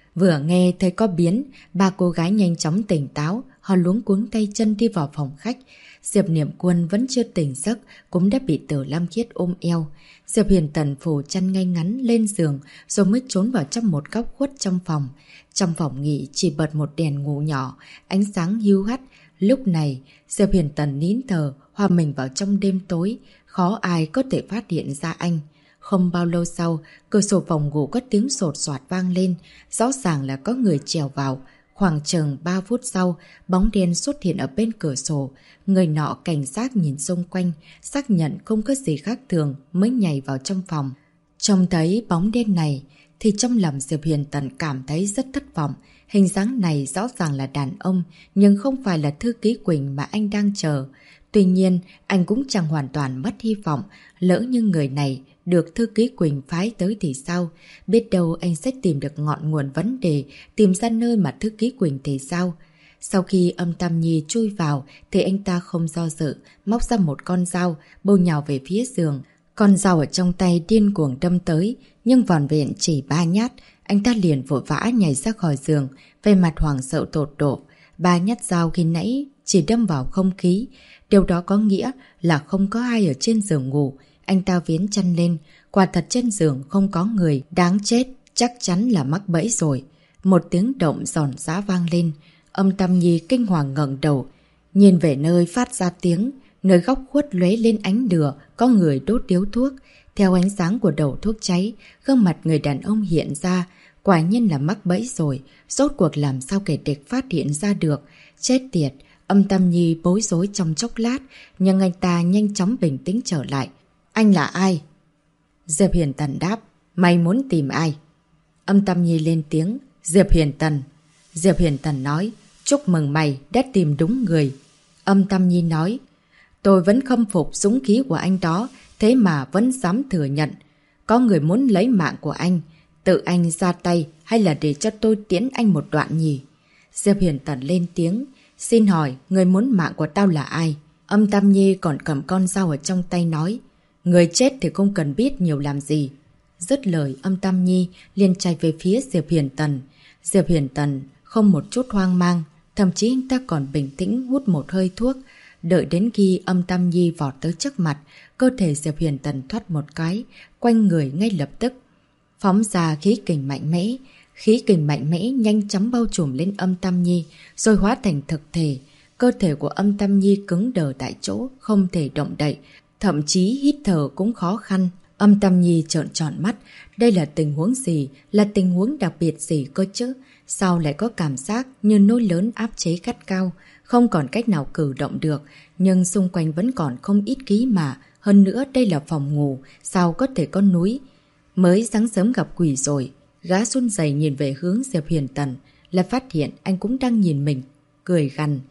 Vừa nghe thấy có biến, ba cô gái nhanh chóng tỉnh táo, họ luống cuống tay chân đi vào phòng khách. Diệp Niệm Quân vẫn chưa tỉnh giấc, cũng đã bị Tử Lam Khiết ôm eo. Diệp Huyền Tần phủ chăn ngay ngắn lên giường, rồi mới trốn vào trong một góc khuất trong phòng. Trong phòng nghỉ chỉ bật một đèn ngủ nhỏ, ánh sáng hiu hắt. Lúc này, Diệp Huyền Tần nín thở, hòa mình vào trong đêm tối, khó ai có thể phát hiện ra anh. Không bao lâu sau, cửa sổ phòng ngủ có tiếng sột soạt vang lên, rõ ràng là có người trèo vào. Khoảng chừng 3 phút sau, bóng đen xuất hiện ở bên cửa sổ. Người nọ cảnh giác nhìn xung quanh, xác nhận không có gì khác thường mới nhảy vào trong phòng. Trông thấy bóng đen này, thì trong lòng Diệp Huyền Tần cảm thấy rất thất vọng. Hình dáng này rõ ràng là đàn ông, nhưng không phải là Thư Ký Quỳnh mà anh đang chờ. Tuy nhiên, anh cũng chẳng hoàn toàn mất hy vọng, lỡ như người này được Thư Ký Quỳnh phái tới thì sao? Biết đâu anh sẽ tìm được ngọn nguồn vấn đề, tìm ra nơi mà Thư Ký Quỳnh thì sao? Sau khi Âm Tam Nhi chui vào thì anh ta không do dự, móc ra một con dao, bổ nhào về phía giường. Con dao ở trong tay điên cuồng đâm tới, nhưng vỏn vẹn chỉ 3 nhát, anh ta liền vội vã nhảy ra khỏi giường, về mặt hoảng sợ tột độ. 3 nhát dao khi nãy chỉ đâm vào không khí, điều đó có nghĩa là không có ai ở trên giường ngủ. Anh ta vén chăn lên, quả thật trên giường không có người, đáng chết, chắc chắn là mắc bẫy rồi. Một tiếng động giòn giã vang lên, Âm Tam Nhi kinh hoàng ngẩng đầu, nhìn về nơi phát ra tiếng, nơi góc khuất lóe lên ánh lửa, có người đốt điếu thuốc. Theo ánh sáng của đầu thuốc cháy, gương mặt người đàn ông hiện ra, quả nhiên là mắc bẫy rồi, rốt cuộc làm sao kẻ địch phát hiện ra được. Chết tiệt, Âm Tam Nhi bối rối trong chốc lát, nhưng anh ta nhanh chóng bình tĩnh trở lại. Anh là ai? Diệp Huyền Tần đáp. Mày muốn tìm ai? Âm Tam Nhi lên tiếng. Diệp Huyền Tần. Diệp Huyền Tần nói. Chúc mừng mày đã tìm đúng người. Âm Tam Nhi nói. Tôi vẫn khâm phục dũng khí của anh đó, thế mà vẫn dám thừa nhận. Có người muốn lấy mạng của anh. Tự anh ra tay hay là để cho tôi tiễn anh một đoạn nhỉ? Diệp Huyền Tần lên tiếng. Xin hỏi, người muốn mạng của tao là ai? Âm Tam Nhi còn cầm con dao ở trong tay nói. Người chết thì không cần biết nhiều làm gì. Dứt lời, Âm Tam Nhi liền chạy về phía Diệp Huyền Tần. Diệp Huyền Tần không một chút hoang mang, thậm chí anh ta còn bình tĩnh hút một hơi thuốc. Đợi đến khi Âm Tam Nhi vọt tới trước mặt, cơ thể Diệp Huyền Tần thoát một cái, quanh người ngay lập tức phóng ra khí kình mạnh mẽ. Khí kình mạnh mẽ nhanh chóng bao trùm lên Âm Tam Nhi, rồi hóa thành thực thể. Cơ thể của Âm Tam Nhi cứng đờ tại chỗ, không thể động đậy, thậm chí hít thở cũng khó khăn. Âm Tam Nhi trợn tròn mắt. Đây là tình huống gì? Là tình huống đặc biệt gì cơ chứ? Sao lại có cảm giác như núi lớn áp chế gắt cao, không còn cách nào cử động được, nhưng xung quanh vẫn còn không ít khí mà. Hơn nữa đây là phòng ngủ, sao có thể có núi? Mới sáng sớm gặp quỷ rồi. Gã run rẩy nhìn về hướng Diệp Huyền Tần, là phát hiện anh cũng đang nhìn mình, cười gằn.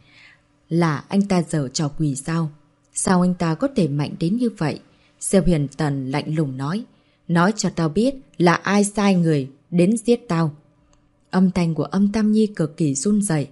Là anh ta giở trò quỷ sao? Sao anh ta có thể mạnh đến như vậy? Diệp Huyền Tần lạnh lùng nói. Nói cho tao biết là ai sai người đến giết tao. Âm thanh của Âm Tam Nhi cực kỳ run rẩy.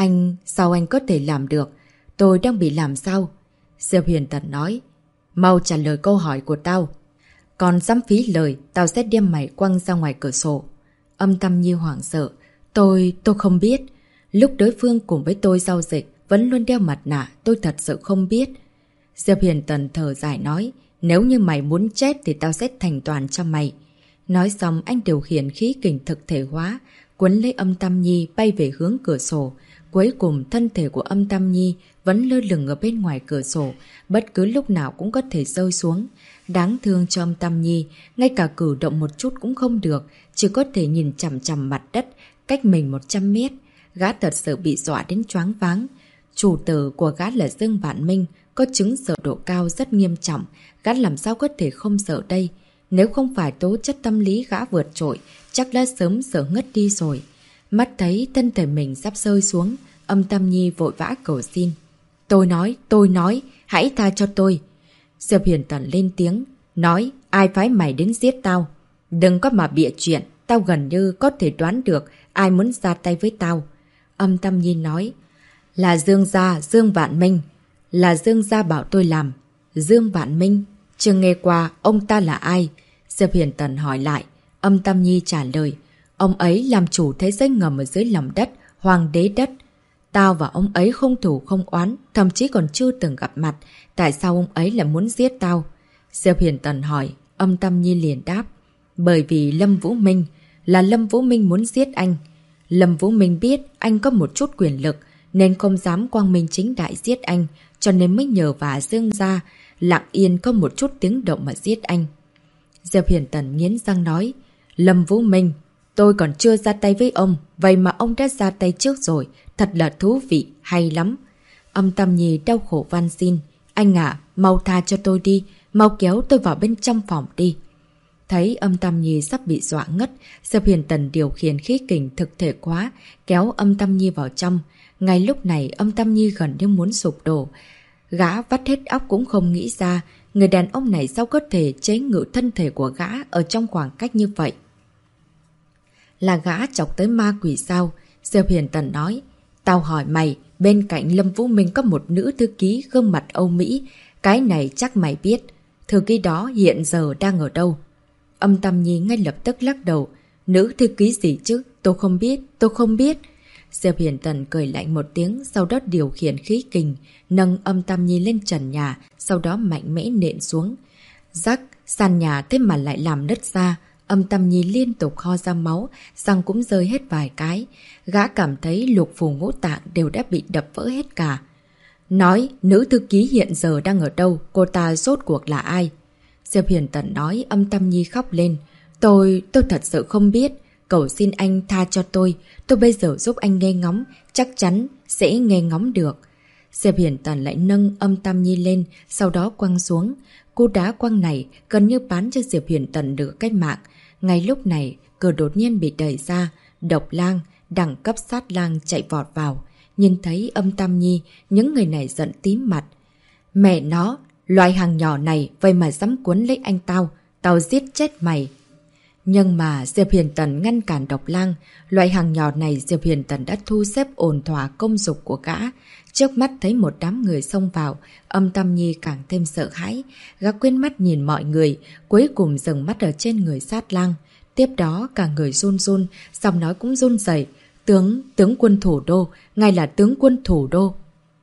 Sao anh có thể làm được? Tôi đang bị làm sao? Diệp Huyền Tần nói. Mau trả lời câu hỏi của tao. Còn dám phí lời, tao sẽ đem mày quăng ra ngoài cửa sổ. Âm Tam Nhi hoảng sợ. Tôi không biết. Lúc đối phương cùng với tôi giao dịch vẫn luôn đeo mặt nạ, tôi thật sự không biết. Diệp Huyền Tần thở dài nói. Nếu như mày muốn chết thì tao sẽ thành toàn cho mày. Nói xong anh điều khiển khí kình thực thể hóa, cuốn lấy Âm Tam Nhi bay về hướng cửa sổ. Cuối cùng thân thể của Âm Tam Nhi vẫn lơ lửng ở bên ngoài cửa sổ, bất cứ lúc nào cũng có thể rơi xuống. Đáng thương cho Âm Tam Nhi, ngay cả cử động một chút cũng không được, chỉ có thể nhìn chằm chằm mặt đất, cách mình 100 mét. Gã thật sự bị dọa đến choáng váng. Chủ tử của gã là Dương Vạn Minh, có chứng sợ độ cao rất nghiêm trọng, gã làm sao có thể không sợ đây? Nếu không phải tố chất tâm lý gã vượt trội, chắc đã sớm sợ ngất đi rồi. Mắt thấy thân thể mình sắp rơi xuống, Âm Tam Nhi vội vã cầu xin. Tôi nói, hãy tha cho tôi. Diệp Huyền Tần lên tiếng, nói, ai phái mày đến giết tao? Đừng có mà bịa chuyện, tao gần như có thể đoán được ai muốn ra tay với tao. Âm Tam Nhi nói, là Dương gia, Dương Vạn Minh. Là Dương gia bảo tôi làm. Dương Vạn Minh? Chưa nghe qua ông ta là ai? Diệp Huyền Tần hỏi lại. Âm Tam Nhi trả lời. Ông ấy làm chủ thế giới ngầm ở dưới lòng đất, hoàng đế đất. Tao và ông ấy không thù không oán, thậm chí còn chưa từng gặp mặt. Tại sao ông ấy lại muốn giết tao? Diệp Huyền Tần hỏi, Âm Tâm Nhi liền đáp. Bởi vì Lâm Vũ Minh, là Lâm Vũ Minh muốn giết anh. Lâm Vũ Minh biết anh có một chút quyền lực, nên không dám quang minh chính đại giết anh, cho nên mới nhờ vả Dương gia, lặng yên có một chút tiếng động mà giết anh. Diệp Huyền Tần nghiến răng nói, Lâm Vũ Minh, tôi còn chưa ra tay với ông, vậy mà ông đã ra tay trước rồi, thật là thú vị, hay lắm. Âm Tâm Nhi đau khổ van xin, anh à, mau tha cho tôi đi, mau kéo tôi vào bên trong phòng đi. Thấy Âm Tâm Nhi sắp bị dọa ngất, Diệp Huyền Tần điều khiển khí kình thực thể quá, kéo Âm Tâm Nhi vào trong. Ngay lúc này Âm Tâm Nhi gần như muốn sụp đổ. Gã vắt hết óc cũng không nghĩ ra, người đàn ông này sao có thể chế ngự thân thể của gã ở trong khoảng cách như vậy. Là gã chọc tới ma quỷ sao? Diệp Huyền Tần nói, tao hỏi mày, bên cạnh Lâm Vũ Minh có một nữ thư ký gương mặt Âu Mỹ, cái này chắc mày biết. Thư ký đó hiện giờ đang ở đâu? Âm Tâm Nhi ngay lập tức lắc đầu, nữ thư ký gì chứ? Tôi không biết. Diệp Huyền Tần cười lạnh một tiếng, sau đó điều khiển khí kình, nâng Âm Tâm Nhi lên trần nhà, sau đó mạnh mẽ nện xuống. Rắc, sàn nhà thế mà lại làm nứt ra. Âm Tâm Nhi liên tục ho ra máu, răng cũng rơi hết vài cái. Gã cảm thấy lục phủ ngũ tạng đều đã bị đập vỡ hết cả. Nói, nữ thư ký hiện giờ đang ở đâu? Cô ta rốt cuộc là ai? Diệp Huyền Tần nói. Âm Tâm Nhi khóc lên. Tôi thật sự không biết. Cầu xin anh tha cho tôi bây giờ giúp anh nghe ngóng, chắc chắn sẽ nghe ngóng được. Diệp Huyền Tần lại nâng Âm Tâm Nhi lên, sau đó quăng xuống. Cú đá quăng này gần như bán cho Diệp Huyền Tần được cái mạng. Ngay lúc này, cửa đột nhiên bị đẩy ra, Độc Lang, đẳng cấp sát lang chạy vọt vào. Nhìn thấy Âm Tâm Nhi, những người này giận tím mặt. Mẹ nó, loại hàng nhỏ này vậy mà dám cuốn lấy anh tao giết chết mày. Nhưng mà Diệp Huyền Tần ngăn cản Độc Lang. Loại hàng nhỏ này Diệp Huyền Tần đã thu xếp ổn thỏa công dục của gã. Trước mắt thấy một đám người xông vào, Âm Tâm Nhi càng thêm sợ hãi. Gã quên mắt nhìn mọi người, cuối cùng dừng mắt ở trên người sát lang. Tiếp đó cả người run run, giọng nói cũng run rẩy. Tướng quân thủ đô, ngài là tướng quân thủ đô.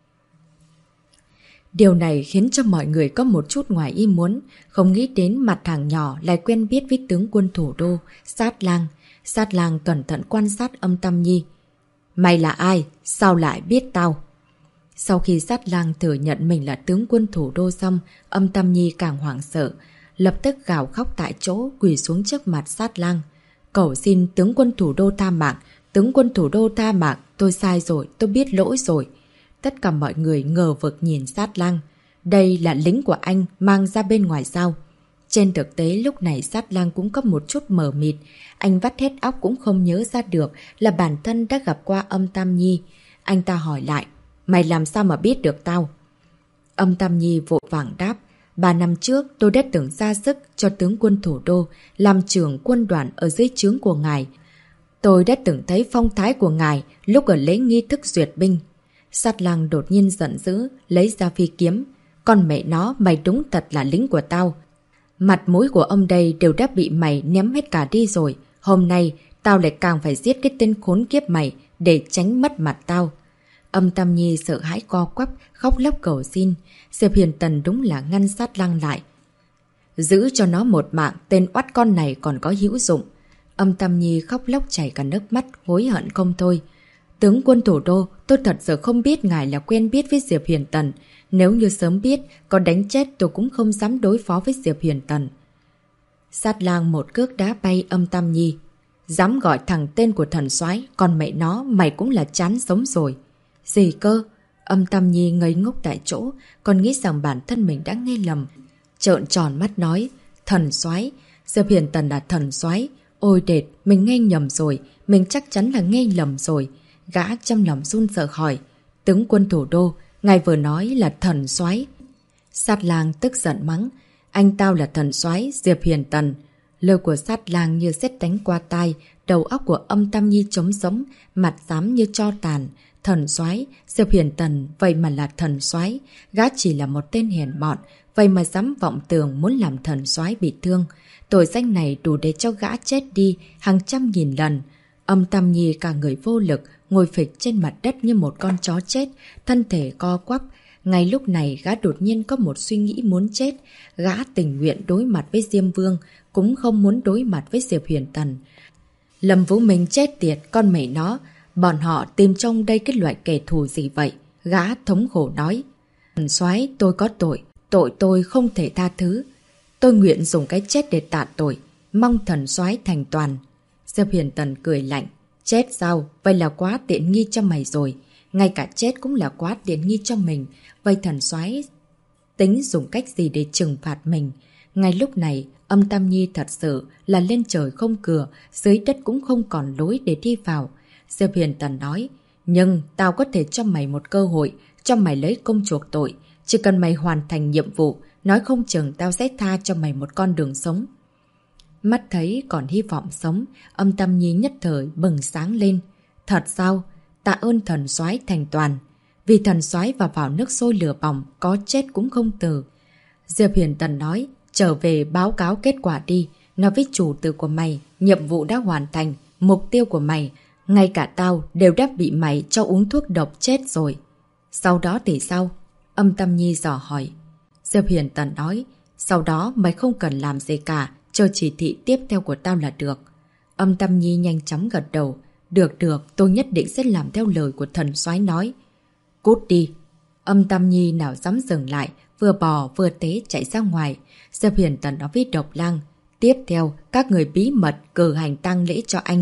Điều này khiến cho mọi người có một chút ngoài ý muốn, không nghĩ đến mặt hàng nhỏ lại quen biết với tướng quân thủ đô, Sát Lang. Sát Lang cẩn thận quan sát Âm Tâm Nhi. Mày là ai? Sao lại biết tao? Sau khi Sát Lang thừa nhận mình là tướng quân thủ đô xong, Âm Tâm Nhi càng hoảng sợ, lập tức gào khóc tại chỗ, quỳ xuống trước mặt Sát Lang. Cầu xin tướng quân thủ đô tha mạng, tướng quân thủ đô tha mạng, tôi sai rồi, tôi biết lỗi rồi. Tất cả mọi người ngờ vực nhìn Sát Lang. Đây là lính của anh mang ra bên ngoài sao? Trên thực tế lúc này Sát Lang cũng có một chút mờ mịt. Anh vắt hết óc cũng không nhớ ra được là bản thân đã gặp qua Âm Tâm Nhi. Anh ta hỏi lại, mày làm sao mà biết được tao? Âm Tâm Nhi vội vàng đáp, 3 năm trước tôi đã từng ra sức cho tướng quân thủ đô làm trưởng quân đoàn ở dưới trướng của ngài. Tôi đã từng thấy phong thái của ngài lúc ở lễ nghi thức duyệt binh. Sát Lang đột nhiên giận dữ, lấy ra phi kiếm. Con mẹ nó, mày đúng thật là lính của tao. Mặt mũi của ông đây đều đã bị mày ném hết cả đi rồi. Hôm nay, tao lại càng phải giết cái tên khốn kiếp mày để tránh mất mặt tao. Âm Tâm Nhi sợ hãi co quắp, khóc lóc cầu xin. Diệp Huyền Tần đúng là ngăn Sát Lang lại. Giữ cho nó một mạng, tên oắt con này còn có hữu dụng. Âm Tâm Nhi khóc lóc chảy cả nước mắt, hối hận không thôi. Tướng quân thủ đô, tôi thật sự không biết ngài là quen biết với Diệp Huyền Tần. Nếu như sớm biết, có đánh chết tôi cũng không dám đối phó với Diệp Huyền Tần. Sát Lang một cước đá bay Âm Tâm Nhi. Dám gọi thẳng tên của thần soái, còn mẹ nó, mày cũng là chán sống rồi. Gì cơ? Âm Tâm Nhi ngây ngốc tại chỗ, còn nghĩ rằng bản thân mình đã nghe lầm. Trợn tròn mắt nói, thần soái, Diệp Huyền Tần là thần soái. Ôi đệt, mình nghe nhầm rồi, mình chắc chắn là nghe lầm rồi. Gã trong lòng run sợ hỏi, tướng quân thủ đô, ngài vừa nói là thần soái. Sát Lang tức giận mắng, anh tao là thần soái Diệp Huyền Tần. Lời của Sát Lang như sét đánh qua tai, đầu óc của Âm Tâm Nhi trống sống, mặt xám như tro tàn. Thần soái, Diệp Huyền Tần vậy mà là thần soái, gã chỉ là một tên hèn mọn, vậy mà dám vọng tưởng muốn làm thần soái bị thương. Tội danh này đủ để cho gã chết đi hàng trăm nghìn lần. Âm Tam Nhi cả người vô lực, ngồi phịch trên mặt đất như một con chó chết, thân thể co quắp. Ngay lúc này gã đột nhiên có một suy nghĩ muốn chết. Gã tình nguyện đối mặt với Diêm Vương, cũng không muốn đối mặt với Diệp Huyền Tần. Lâm Vũ Minh chết tiệt, con mẹ nó. Bọn họ tìm trong đây cái loại kẻ thù gì vậy? Gã thống khổ nói. Thần soái, tôi có tội. Tội tôi không thể tha thứ. Tôi nguyện dùng cái chết để tạ tội. Mong thần soái thành toàn. Diệp Huyền Tần cười lạnh. Chết sao? Vậy là quá tiện nghi cho mày rồi. Ngay cả chết cũng là quá tiện nghi cho mình. Vậy thần soái tính dùng cách gì để trừng phạt mình? Ngay lúc này, Âm Tam Nhi thật sự là lên trời không cửa, dưới đất cũng không còn lối để đi vào. Diệp Huyền Tần nói, nhưng tao có thể cho mày một cơ hội, cho mày lấy công chuộc tội. Chỉ cần mày hoàn thành nhiệm vụ, nói không chừng tao sẽ tha cho mày một con đường sống. Mắt thấy còn hy vọng sống, Âm Tam Nhi nhất thời bừng sáng lên. Thật sao? Tạ ơn thần soái thành toàn. Vì thần soái vào nước sôi lửa bỏng, có chết cũng không từ. Diệp Huyền Tần nói, trở về báo cáo kết quả đi. Nói với chủ tử của mày, nhiệm vụ đã hoàn thành, mục tiêu của mày. Ngay cả tao đều đã bị mày cho uống thuốc độc chết rồi. Sau đó thì sao? Âm Tam Nhi dò hỏi. Diệp Huyền Tần nói, sau đó mày không cần làm gì cả, chờ chỉ thị tiếp theo của tao là được. Âm Tam Nhi nhanh chóng gật đầu. Được, tôi nhất định sẽ làm theo lời của thần soái nói. Cút đi. Âm Tam Nhi nào dám dừng lại, vừa bò vừa tế chạy ra ngoài. Diệp Huyền Tần nói với Độc Lang, tiếp theo các người bí mật cử hành tang lễ cho anh.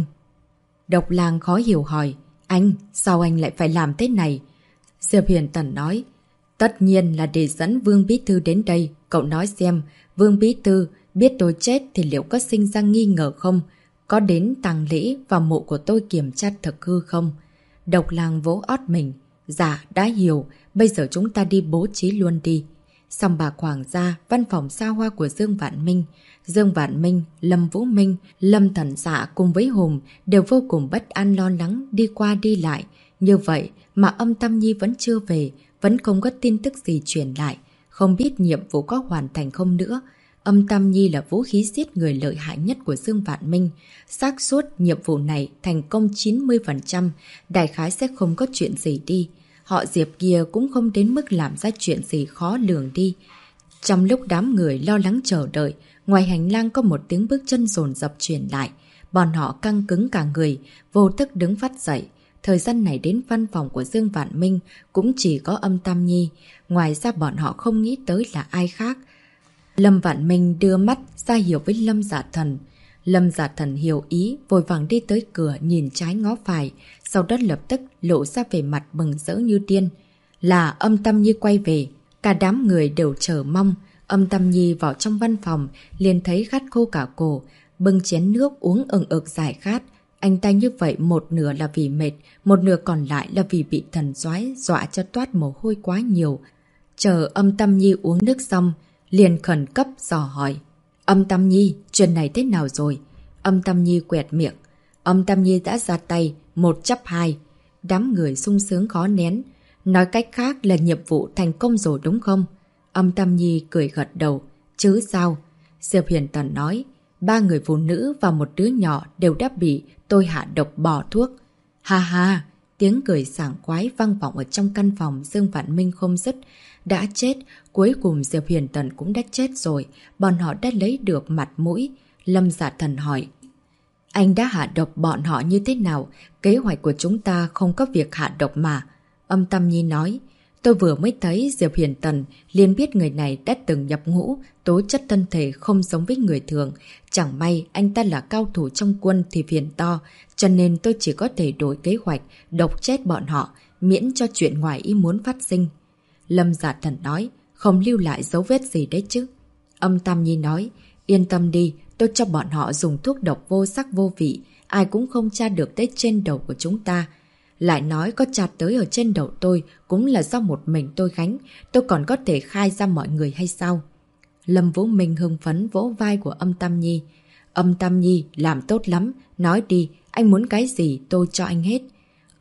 Độc Lang khó hiểu hỏi, anh, sao anh lại phải làm thế này? Diệp Huyền Tần nói, tất nhiên là để dẫn Vương Bí Thư đến đây. Cậu nói xem, Vương Bí Thư biết tôi chết thì liệu có sinh ra nghi ngờ không? Có đến tang lễ và mộ của tôi kiểm tra thực hư không? Độc Lang vỗ ót mình. Dạ, đã hiểu, bây giờ chúng ta đi bố trí luôn đi. Song Bạc Hoàng gia, văn phòng xa hoa của Dương Vạn Minh. Dương Vạn Minh, Lâm Vũ Minh, Lâm Thần Dạ cùng với Hùng đều vô cùng bất an lo lắng đi qua đi lại. Như vậy mà Âm Tam Nhi vẫn chưa về, vẫn không có tin tức gì truyền lại. Không biết nhiệm vụ có hoàn thành không nữa. Âm Tam Nhi là vũ khí giết người lợi hại nhất của Dương Vạn Minh. Xác suất nhiệm vụ này thành công 90%, đại khái sẽ không có chuyện gì đi. Họ Diệp kia cũng không đến mức làm ra chuyện gì khó lường đi. Trong lúc đám người lo lắng chờ đợi, ngoài hành lang có một tiếng bước chân dồn dập truyền lại. Bọn họ căng cứng cả người, vô thức đứng phát dậy. Thời gian này đến văn phòng của Dương Vạn Minh cũng chỉ có Âm Tam Nhi. Ngoài ra bọn họ không nghĩ tới là ai khác. Lâm Vạn Minh đưa mắt ra hiệu với Lâm Dạ Thần. Lâm Dạ Thần hiểu ý, vội vàng đi tới cửa nhìn trái ngó phải, sau đó lập tức lộ ra vẻ mặt mừng rỡ như điên. Là Âm Tam Nhi quay về, cả đám người đều chờ mong. Âm Tam Nhi vào trong văn phòng, liền thấy khát khô cả cổ, bưng chén nước uống ừng ực giải khát. Anh ta như vậy một nửa là vì mệt, một nửa còn lại là vì bị thần soái dọa cho toát mồ hôi quá nhiều. Chờ Âm Tam Nhi uống nước xong, liền khẩn cấp dò hỏi. Âm Tam Nhi, chuyện này thế nào rồi? Âm Tam Nhi quẹt miệng. Âm Tam Nhi đã ra tay, 1-2. Đám người sung sướng khó nén. Nói cách khác là nhiệm vụ thành công rồi đúng không? Âm Tam Nhi cười gật đầu. Chứ sao? Diệp Huyền Tần nói, 3 người phụ nữ và một đứa nhỏ đều đã bị tôi hạ độc bỏ thuốc. Ha ha! Tiếng cười sảng khoái vang vọng ở trong căn phòng Dương Vạn Minh không dứt. Đã chết, cuối cùng Diệp Huyền Tần cũng đã chết rồi, bọn họ đã lấy được mặt mũi. Lâm Dạ Thần hỏi, anh đã hạ độc bọn họ như thế nào? Kế hoạch của chúng ta không có việc hạ độc mà. Âm Tam Nhi nói, tôi vừa mới thấy Diệp Huyền Tần, liền biết người này đã từng nhập ngũ, tố chất thân thể không giống với người thường. Chẳng may anh ta là cao thủ trong quân thì phiền to, cho nên tôi chỉ có thể đổi kế hoạch, độc chết bọn họ, miễn cho chuyện ngoài ý muốn phát sinh. Lâm Dạ Thần nói, không lưu lại dấu vết gì đấy chứ. Âm Tam Nhi nói, yên tâm đi, tôi cho bọn họ dùng thuốc độc vô sắc vô vị, ai cũng không tra được tới trên đầu của chúng ta. Lại nói có tra tới ở trên đầu tôi cũng là do một mình tôi gánh, tôi còn có thể khai ra mọi người hay sao? Lâm Vũ Minh hưng phấn vỗ vai của Âm Tam Nhi. Âm Tam Nhi làm tốt lắm, nói đi, anh muốn cái gì tôi cho anh hết.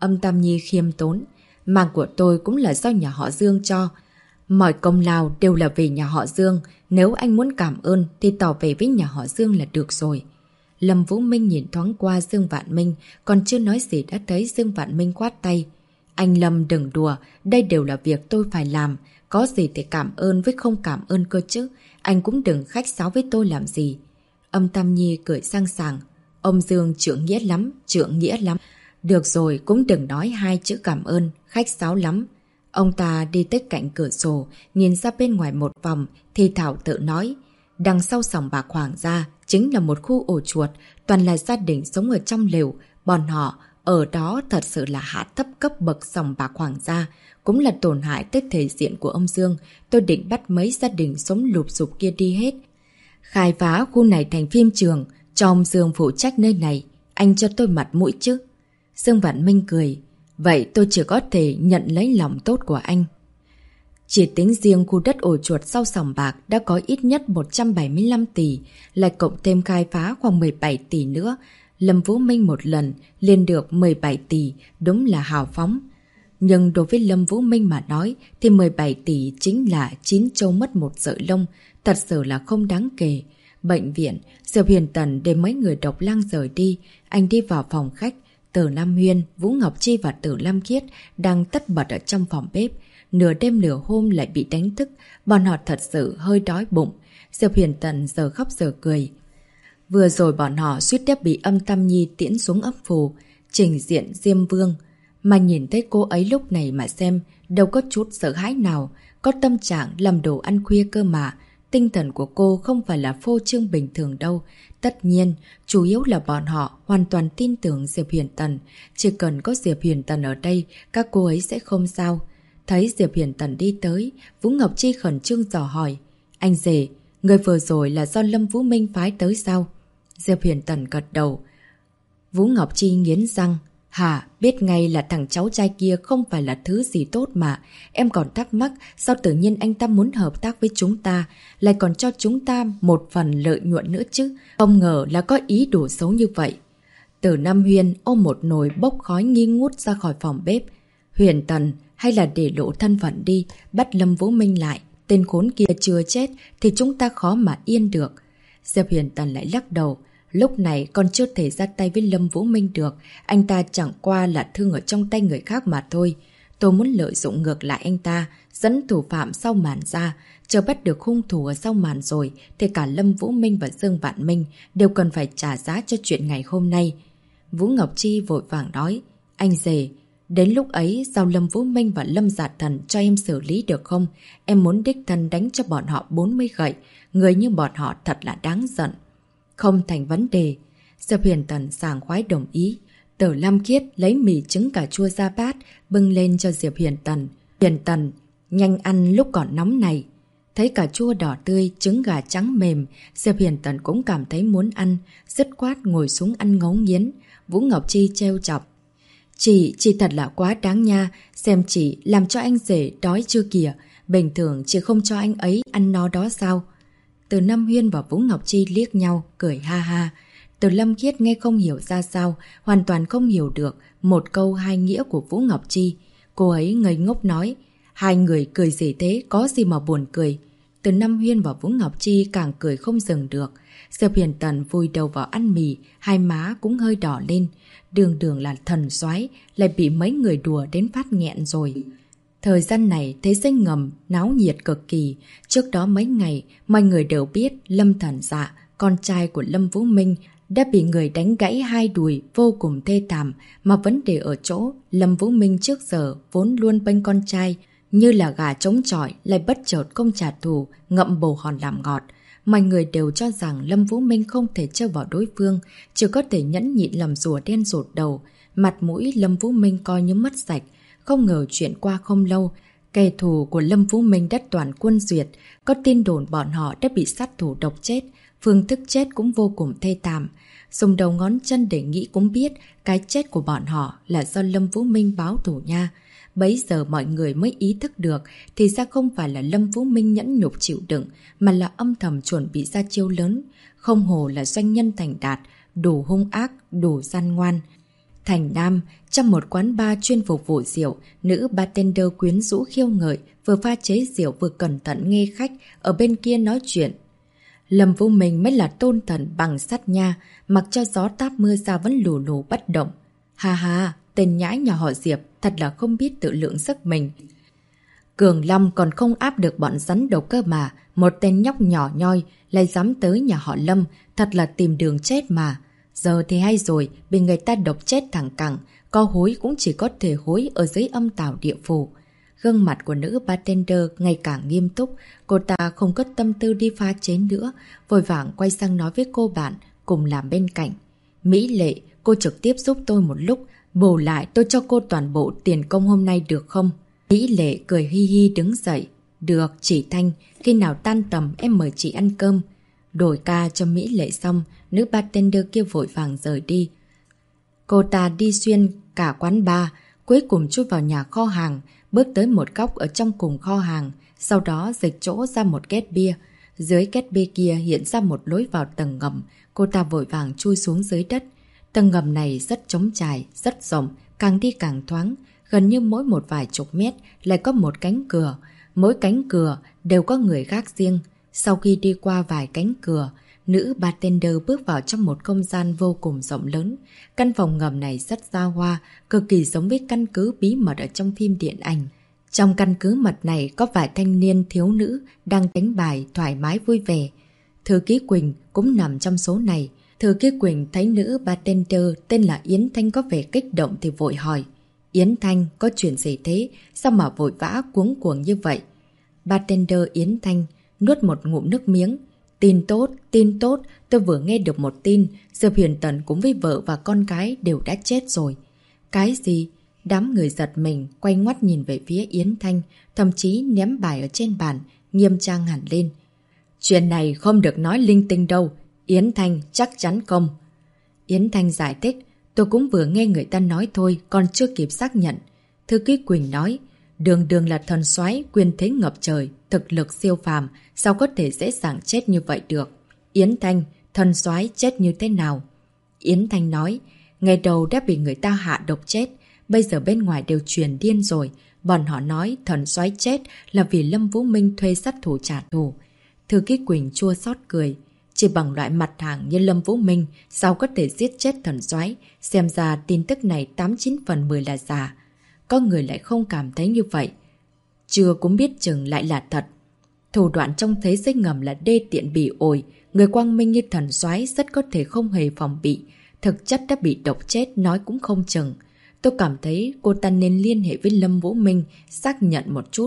Âm Tam Nhi khiêm tốn. Mạng của tôi cũng là do nhà họ Dương cho. Mọi công lao đều là vì nhà họ Dương. Nếu anh muốn cảm ơn thì tỏ về với nhà họ Dương là được rồi. Lâm Vũ Minh nhìn thoáng qua Dương Vạn Minh, còn chưa nói gì đã thấy Dương Vạn Minh quát tay. Anh Lâm đừng đùa, đây đều là việc tôi phải làm. Có gì thì cảm ơn với không cảm ơn cơ chứ. Anh cũng đừng khách sáo với tôi làm gì. Âm Tam Nhi cười sang sảng. Ông Dương trượng nghĩa lắm, trượng nghĩa lắm. Được rồi, cũng đừng nói hai chữ cảm ơn, khách sáo lắm. Ông ta đi tới cạnh cửa sổ, nhìn ra bên ngoài một vòng, thì thảo tự nói. Đằng sau sòng bạc Hoàng gia chính là một khu ổ chuột, toàn là gia đình sống ở trong lều. Bọn họ ở đó thật sự là hạ thấp cấp bậc sòng bạc Hoàng gia, cũng là tổn hại tới thể diện của ông Dương. Tôi định bắt mấy gia đình sống lụp sụp kia đi hết. Khai phá khu này thành phim trường, cho ông Dương phụ trách nơi này. Anh cho tôi mặt mũi chứ. Dương Vạn Minh cười. Vậy tôi chỉ có thể nhận lấy lòng tốt của anh. Chỉ tính riêng khu đất ổ chuột sau sòng bạc đã có ít nhất 175 tỷ, lại cộng thêm khai phá khoảng 17 tỷ nữa. Lâm Vũ Minh một lần liền được 17 tỷ, đúng là hào phóng. Nhưng đối với Lâm Vũ Minh mà nói thì 17 tỷ chính là 9 châu mất một sợi lông, thật sự là không đáng kể. Bệnh viện, Diệp Huyền Tần để mấy người độc lang rời đi, anh đi vào phòng khách. Từ Nam Huyên, Vũ Ngọc Chi và Từ Lam Khiết đang tất bật ở trong phòng bếp. Nửa đêm nửa hôm lại bị đánh thức, bọn họ thật sự hơi đói bụng. Diệp Huyền Tần giờ khóc giờ cười. Vừa rồi bọn họ suýt đếp bị Âm Tam Nhi tiễn xuống ấp phù, trình diện Diêm Vương. Mà nhìn thấy cô ấy lúc này mà xem, đâu có chút sợ hãi nào, có tâm trạng làm đồ ăn khuya cơ mà. Tinh thần của cô không phải là phô trương bình thường đâu. Tất nhiên, chủ yếu là bọn họ hoàn toàn tin tưởng Diệp Huyền Tần. Chỉ cần có Diệp Huyền Tần ở đây, các cô ấy sẽ không sao. Thấy Diệp Huyền Tần đi tới, Vũ Ngọc Chi khẩn trương dò hỏi. Anh rể, người vừa rồi là do Lâm Vũ Minh phái tới sao? Diệp Huyền Tần gật đầu. Vũ Ngọc Chi nghiến răng. Hả, biết ngay là thằng cháu trai kia không phải là thứ gì tốt mà. Em còn thắc mắc sao tự nhiên anh ta muốn hợp tác với chúng ta, lại còn cho chúng ta một phần lợi nhuận nữa chứ. Không ngờ là có ý đồ xấu như vậy. Từ Nam Huyên ôm một nồi bốc khói nghi ngút ra khỏi phòng bếp. Huyền Tần, hay là để lộ thân phận đi, bắt Lâm Vũ Minh lại. Tên khốn kia chưa chết thì chúng ta khó mà yên được. Diệp Huyền Tần lại lắc đầu. Lúc này còn chưa thể ra tay với Lâm Vũ Minh được. Anh ta chẳng qua là thương ở trong tay người khác mà thôi. Tôi muốn lợi dụng ngược lại anh ta, dẫn thủ phạm sau màn ra. Chờ bắt được hung thủ ở sau màn rồi thì cả Lâm Vũ Minh và Dương Vạn Minh đều cần phải trả giá cho chuyện ngày hôm nay. Vũ Ngọc Chi vội vàng nói. Anh rể, đến lúc ấy giao Lâm Vũ Minh và Lâm Dạ Thần cho em xử lý được không? Em muốn đích thân đánh cho bọn họ 40 gậy. Người như bọn họ thật là đáng giận. Không thành vấn đề. Diệp Huyền Tần sảng khoái đồng ý. Tử Lam Khiết lấy mì trứng cà chua ra bát, bưng lên cho Diệp Huyền Tần. Huyền Tần, nhanh ăn lúc còn nóng này. Thấy cà chua đỏ tươi, trứng gà trắng mềm, Diệp Huyền Tần cũng cảm thấy muốn ăn, dứt khoát ngồi xuống ăn ngấu nghiến. Vũ Ngọc Chi trêu chọc. Chị thật là quá đáng nha, xem chị làm cho anh rể đói chưa kìa. Bình thường chị không cho anh ấy ăn no đó sao? Từ Nam Huyên và Vũ Ngọc Chi liếc nhau, cười ha ha. Từ Lâm Khiết nghe không hiểu ra sao, hoàn toàn không hiểu được một câu hai nghĩa của Vũ Ngọc Chi. Cô ấy ngây ngốc nói, hai người cười gì thế, có gì mà buồn cười. Từ Nam Huyên và Vũ Ngọc Chi càng cười không dừng được. Diệp Huyền Tần vùi đầu vào ăn mì, hai má cũng hơi đỏ lên. Đường đường là thần soái lại bị mấy người đùa đến phát nghẹn rồi. Thời gian này thế giới ngầm náo nhiệt cực kỳ. Trước đó mấy ngày mọi người đều biết Lâm Thần Dạ, con trai của Lâm Vũ Minh, đã bị người đánh gãy hai đùi vô cùng thê thảm. Mà vấn đề ở chỗ Lâm Vũ Minh trước giờ vốn luôn bênh con trai, như là gà trống chọi lại bất chợt không trả thù, ngậm bồ hòn làm ngọt. Mọi người đều cho rằng Lâm Vũ Minh không thể trêu vào đối phương, chỉ có thể nhẫn nhịn làm rùa đen rụt đầu. Mặt mũi Lâm Vũ Minh coi như mất sạch. Không ngờ chuyện qua không lâu, kẻ thù của Lâm Vũ Minh đã toàn quân duyệt. Có tin đồn bọn họ đã bị sát thủ độc chết, phương thức chết cũng vô cùng thê thảm. Dùng đầu ngón chân để nghĩ cũng biết cái chết của bọn họ là do Lâm Vũ Minh báo thù nha. Bấy giờ mọi người mới ý thức được thì ra không phải là Lâm Vũ Minh nhẫn nhục chịu đựng, mà là âm thầm chuẩn bị ra chiêu lớn. Không hồ là doanh nhân thành đạt, đủ hung ác, đủ gian ngoan. Thành Nam, trong một quán bar chuyên phục vụ rượu, nữ bartender quyến rũ khiêu ngợi, vừa pha chế rượu vừa cẩn thận nghe khách ở bên kia nói chuyện. Lâm Vũ Minh mới là tôn thần bằng sắt nha, mặc cho gió táp mưa ra vẫn lù lù bất động. Ha ha, tên nhãi nhà họ Diệp thật là không biết tự lượng sức mình. Cường Long còn không áp được bọn rắn độc cơ mà, một tên nhóc nhỏ nhoi lại dám tới nhà họ Lâm, thật là tìm đường chết mà. Giờ thì hay rồi, bị người ta độc chết thẳng cẳng, có hối cũng chỉ có thể hối ở dưới âm tào địa phủ. Gương mặt của nữ bartender ngày càng nghiêm túc, cô ta không có tâm tư đi pha chế nữa, vội vàng quay sang nói với cô bạn cùng làm bên cạnh. Mỹ Lệ, cô trực tiếp giúp tôi một lúc, bù lại tôi cho cô toàn bộ tiền công hôm nay được không? Mỹ Lệ cười hi hi đứng dậy. Được, chị Thanh, khi nào tan tầm em mời chị ăn cơm. Đổi ca cho Mỹ Lệ xong, nữ bartender kia vội vàng rời đi. Cô ta đi xuyên cả quán bar, cuối cùng chui vào nhà kho hàng, bước tới một góc ở trong cùng kho hàng, sau đó dịch chỗ ra một két bia. Dưới két bia kia hiện ra một lối vào tầng ngầm, cô ta vội vàng chui xuống dưới đất. Tầng ngầm này rất trống trải, rất rộng, càng đi càng thoáng, gần như mỗi một vài chục mét lại có một cánh cửa, mỗi cánh cửa đều có người gác riêng. Sau khi đi qua vài cánh cửa, nữ bartender bước vào trong một không gian vô cùng rộng lớn. Căn phòng ngầm này rất xa hoa, cực kỳ giống với căn cứ bí mật ở trong phim điện ảnh. Trong căn cứ mật này có vài thanh niên thiếu nữ đang đánh bài thoải mái vui vẻ. Thư ký Quỳnh cũng nằm trong số này. Thư ký Quỳnh thấy nữ bartender tên là Yến Thanh có vẻ kích động thì vội hỏi. Yến Thanh, có chuyện gì thế? Sao mà vội vã cuống cuồng như vậy? Bartender Yến Thanh nuốt một ngụm nước miếng. Tin tốt, tôi vừa nghe được một tin, Diệp Huyền Tần cũng với vợ và con cái đều đã chết rồi. Cái gì? Đám người giật mình, quay ngoắt nhìn về phía Yến Thanh, thậm chí ném bài ở trên bàn, nghiêm trang hẳn lên. Chuyện này không được nói linh tinh đâu, Yến Thanh chắc chắn không. Yến Thanh giải thích, tôi cũng vừa nghe người ta nói thôi, còn chưa kịp xác nhận. Thư ký Quỳnh nói, đường là thần soái quyền thế ngập trời, thực lực siêu phàm, sao có thể dễ dàng chết như vậy được? Yến Thanh, thần soái chết như thế nào? Yến Thanh nói, ngày đầu đã bị người ta hạ độc chết, bây giờ bên ngoài đều truyền điên rồi. Bọn họ nói thần soái chết là vì Lâm Vũ Minh thuê sát thủ trả thù. Thư ký Quỳnh chua xót cười. Chỉ bằng loại mặt hàng như Lâm Vũ Minh, sao có thể giết chết thần soái? Xem ra tin tức này 89 phần 10 là giả. Có người lại không cảm thấy như vậy. Chưa cũng biết chừng lại là thật. Thủ đoạn trong thế giới ngầm là đê tiện bỉ ổi. Người quang minh như thần soái rất có thể không hề phòng bị. Thực chất đã bị độc chết nói cũng không chừng. Tôi cảm thấy cô ta nên liên hệ với Lâm Vũ Minh, xác nhận một chút.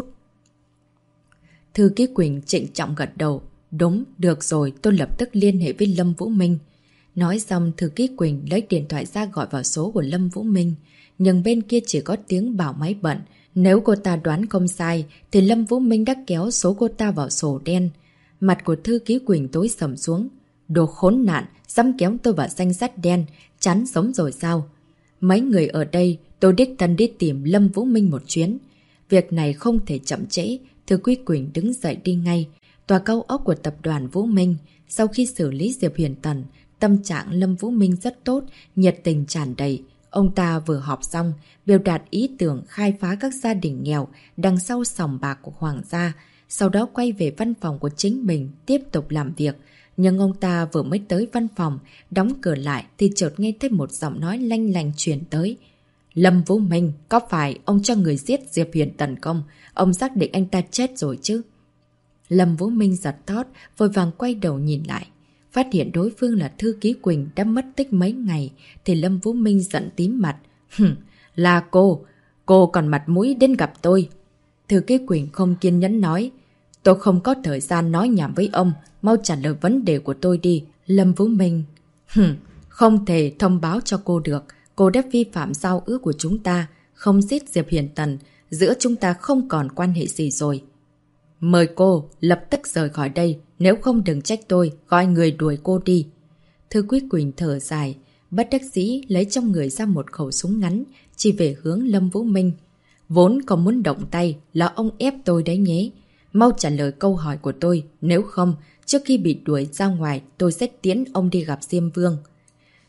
Thư ký Quỳnh trịnh trọng gật đầu. Đúng, được rồi, tôi lập tức liên hệ với Lâm Vũ Minh. Nói xong, Thư ký Quỳnh lấy điện thoại ra gọi vào số của Lâm Vũ Minh. Nhưng bên kia chỉ có tiếng bảo máy bận. Nếu cô ta đoán không sai, thì Lâm Vũ Minh đã kéo số cô ta vào sổ đen. Mặt của Thư ký Quỳnh tối sầm xuống. Đồ khốn nạn, dám kéo tôi vào danh sách đen, chán sống rồi sao? Mấy người ở đây, tôi đích thân đi tìm Lâm Vũ Minh một chuyến. Việc này không thể chậm trễ, Thư ký Quỳnh đứng dậy đi ngay. Tòa cao ốc của tập đoàn Vũ Minh, sau khi xử lý Diệp Huyền Tần, tâm trạng Lâm Vũ Minh rất tốt, nhiệt tình tràn đầy. Ông ta vừa họp xong, biểu đạt ý tưởng khai phá các gia đình nghèo đằng sau sòng bạc của Hoàng gia, sau đó quay về văn phòng của chính mình tiếp tục làm việc. Nhưng ông ta vừa mới tới văn phòng, đóng cửa lại thì chợt nghe thấy một giọng nói lanh lành truyền tới. Lâm Vũ Minh, có phải ông cho người giết Diệp Huyền Tần không? Ông xác định anh ta chết rồi chứ? Lâm Vũ Minh giật thót, vội vàng quay đầu nhìn lại. Phát hiện đối phương là Thư ký Quỳnh đã mất tích mấy ngày, thì Lâm Vũ Minh giận tím mặt. Là cô còn mặt mũi đến gặp tôi. Thư ký Quỳnh không kiên nhẫn nói. Tôi không có thời gian nói nhảm với ông, mau trả lời vấn đề của tôi đi. Lâm Vũ Minh. Không thể thông báo cho cô được. Cô đã vi phạm giao ước của chúng ta, không giết Diệp Huyền Tần. Giữa chúng ta không còn quan hệ gì rồi. Mời cô lập tức rời khỏi đây, nếu không đừng trách tôi, gọi người đuổi cô đi. Thư ký Quỳnh thở dài, bất đắc dĩ lấy trong người ra một khẩu súng ngắn, chỉ về hướng Lâm Vũ Minh. Vốn không muốn động tay, là ông ép tôi đấy nhé. Mau trả lời câu hỏi của tôi, nếu không, trước khi bị đuổi ra ngoài, tôi sẽ tiễn ông đi gặp Diêm Vương.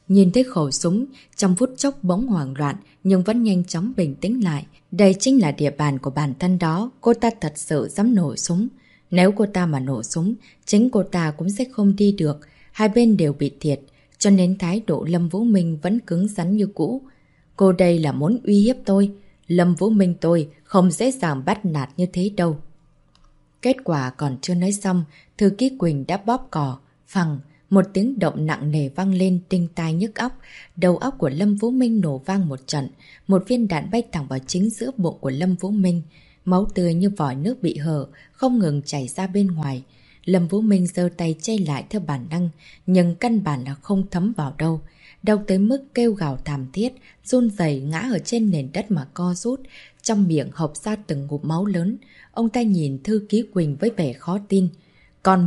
Nhìn thấy khẩu súng, trong phút chốc bỗng hoảng loạn nhưng vẫn nhanh chóng bình tĩnh lại. Đây chính là địa bàn của bản thân đó, cô ta thật sự dám nổ súng. Nếu cô ta mà nổ súng, chính cô ta cũng sẽ không đi được, hai bên đều bị thiệt, cho nên thái độ Lâm Vũ Minh vẫn cứng rắn như cũ. Cô đây là muốn uy hiếp tôi, Lâm Vũ Minh tôi không dễ dàng bắt nạt như thế đâu. Kết quả còn chưa nói xong, Thư ký Quỳnh đã bóp cò, phằng, một tiếng động nặng nề vang lên tinh tai nhức óc, đầu óc của Lâm Vũ Minh nổ vang một trận, một viên đạn bay thẳng vào chính giữa bụng của Lâm Vũ Minh, máu tươi như vòi nước bị hở, không ngừng chảy ra bên ngoài. Lâm Vũ Minh giơ tay che lại theo bản năng, nhưng căn bản là không thấm vào đâu. Đau tới mức kêu gào thảm thiết, run rẩy ngã ở trên nền đất mà co rút, trong miệng hộc ra từng ngụm máu lớn. Ông ta nhìn Thư ký Quỳnh với vẻ khó tin. Con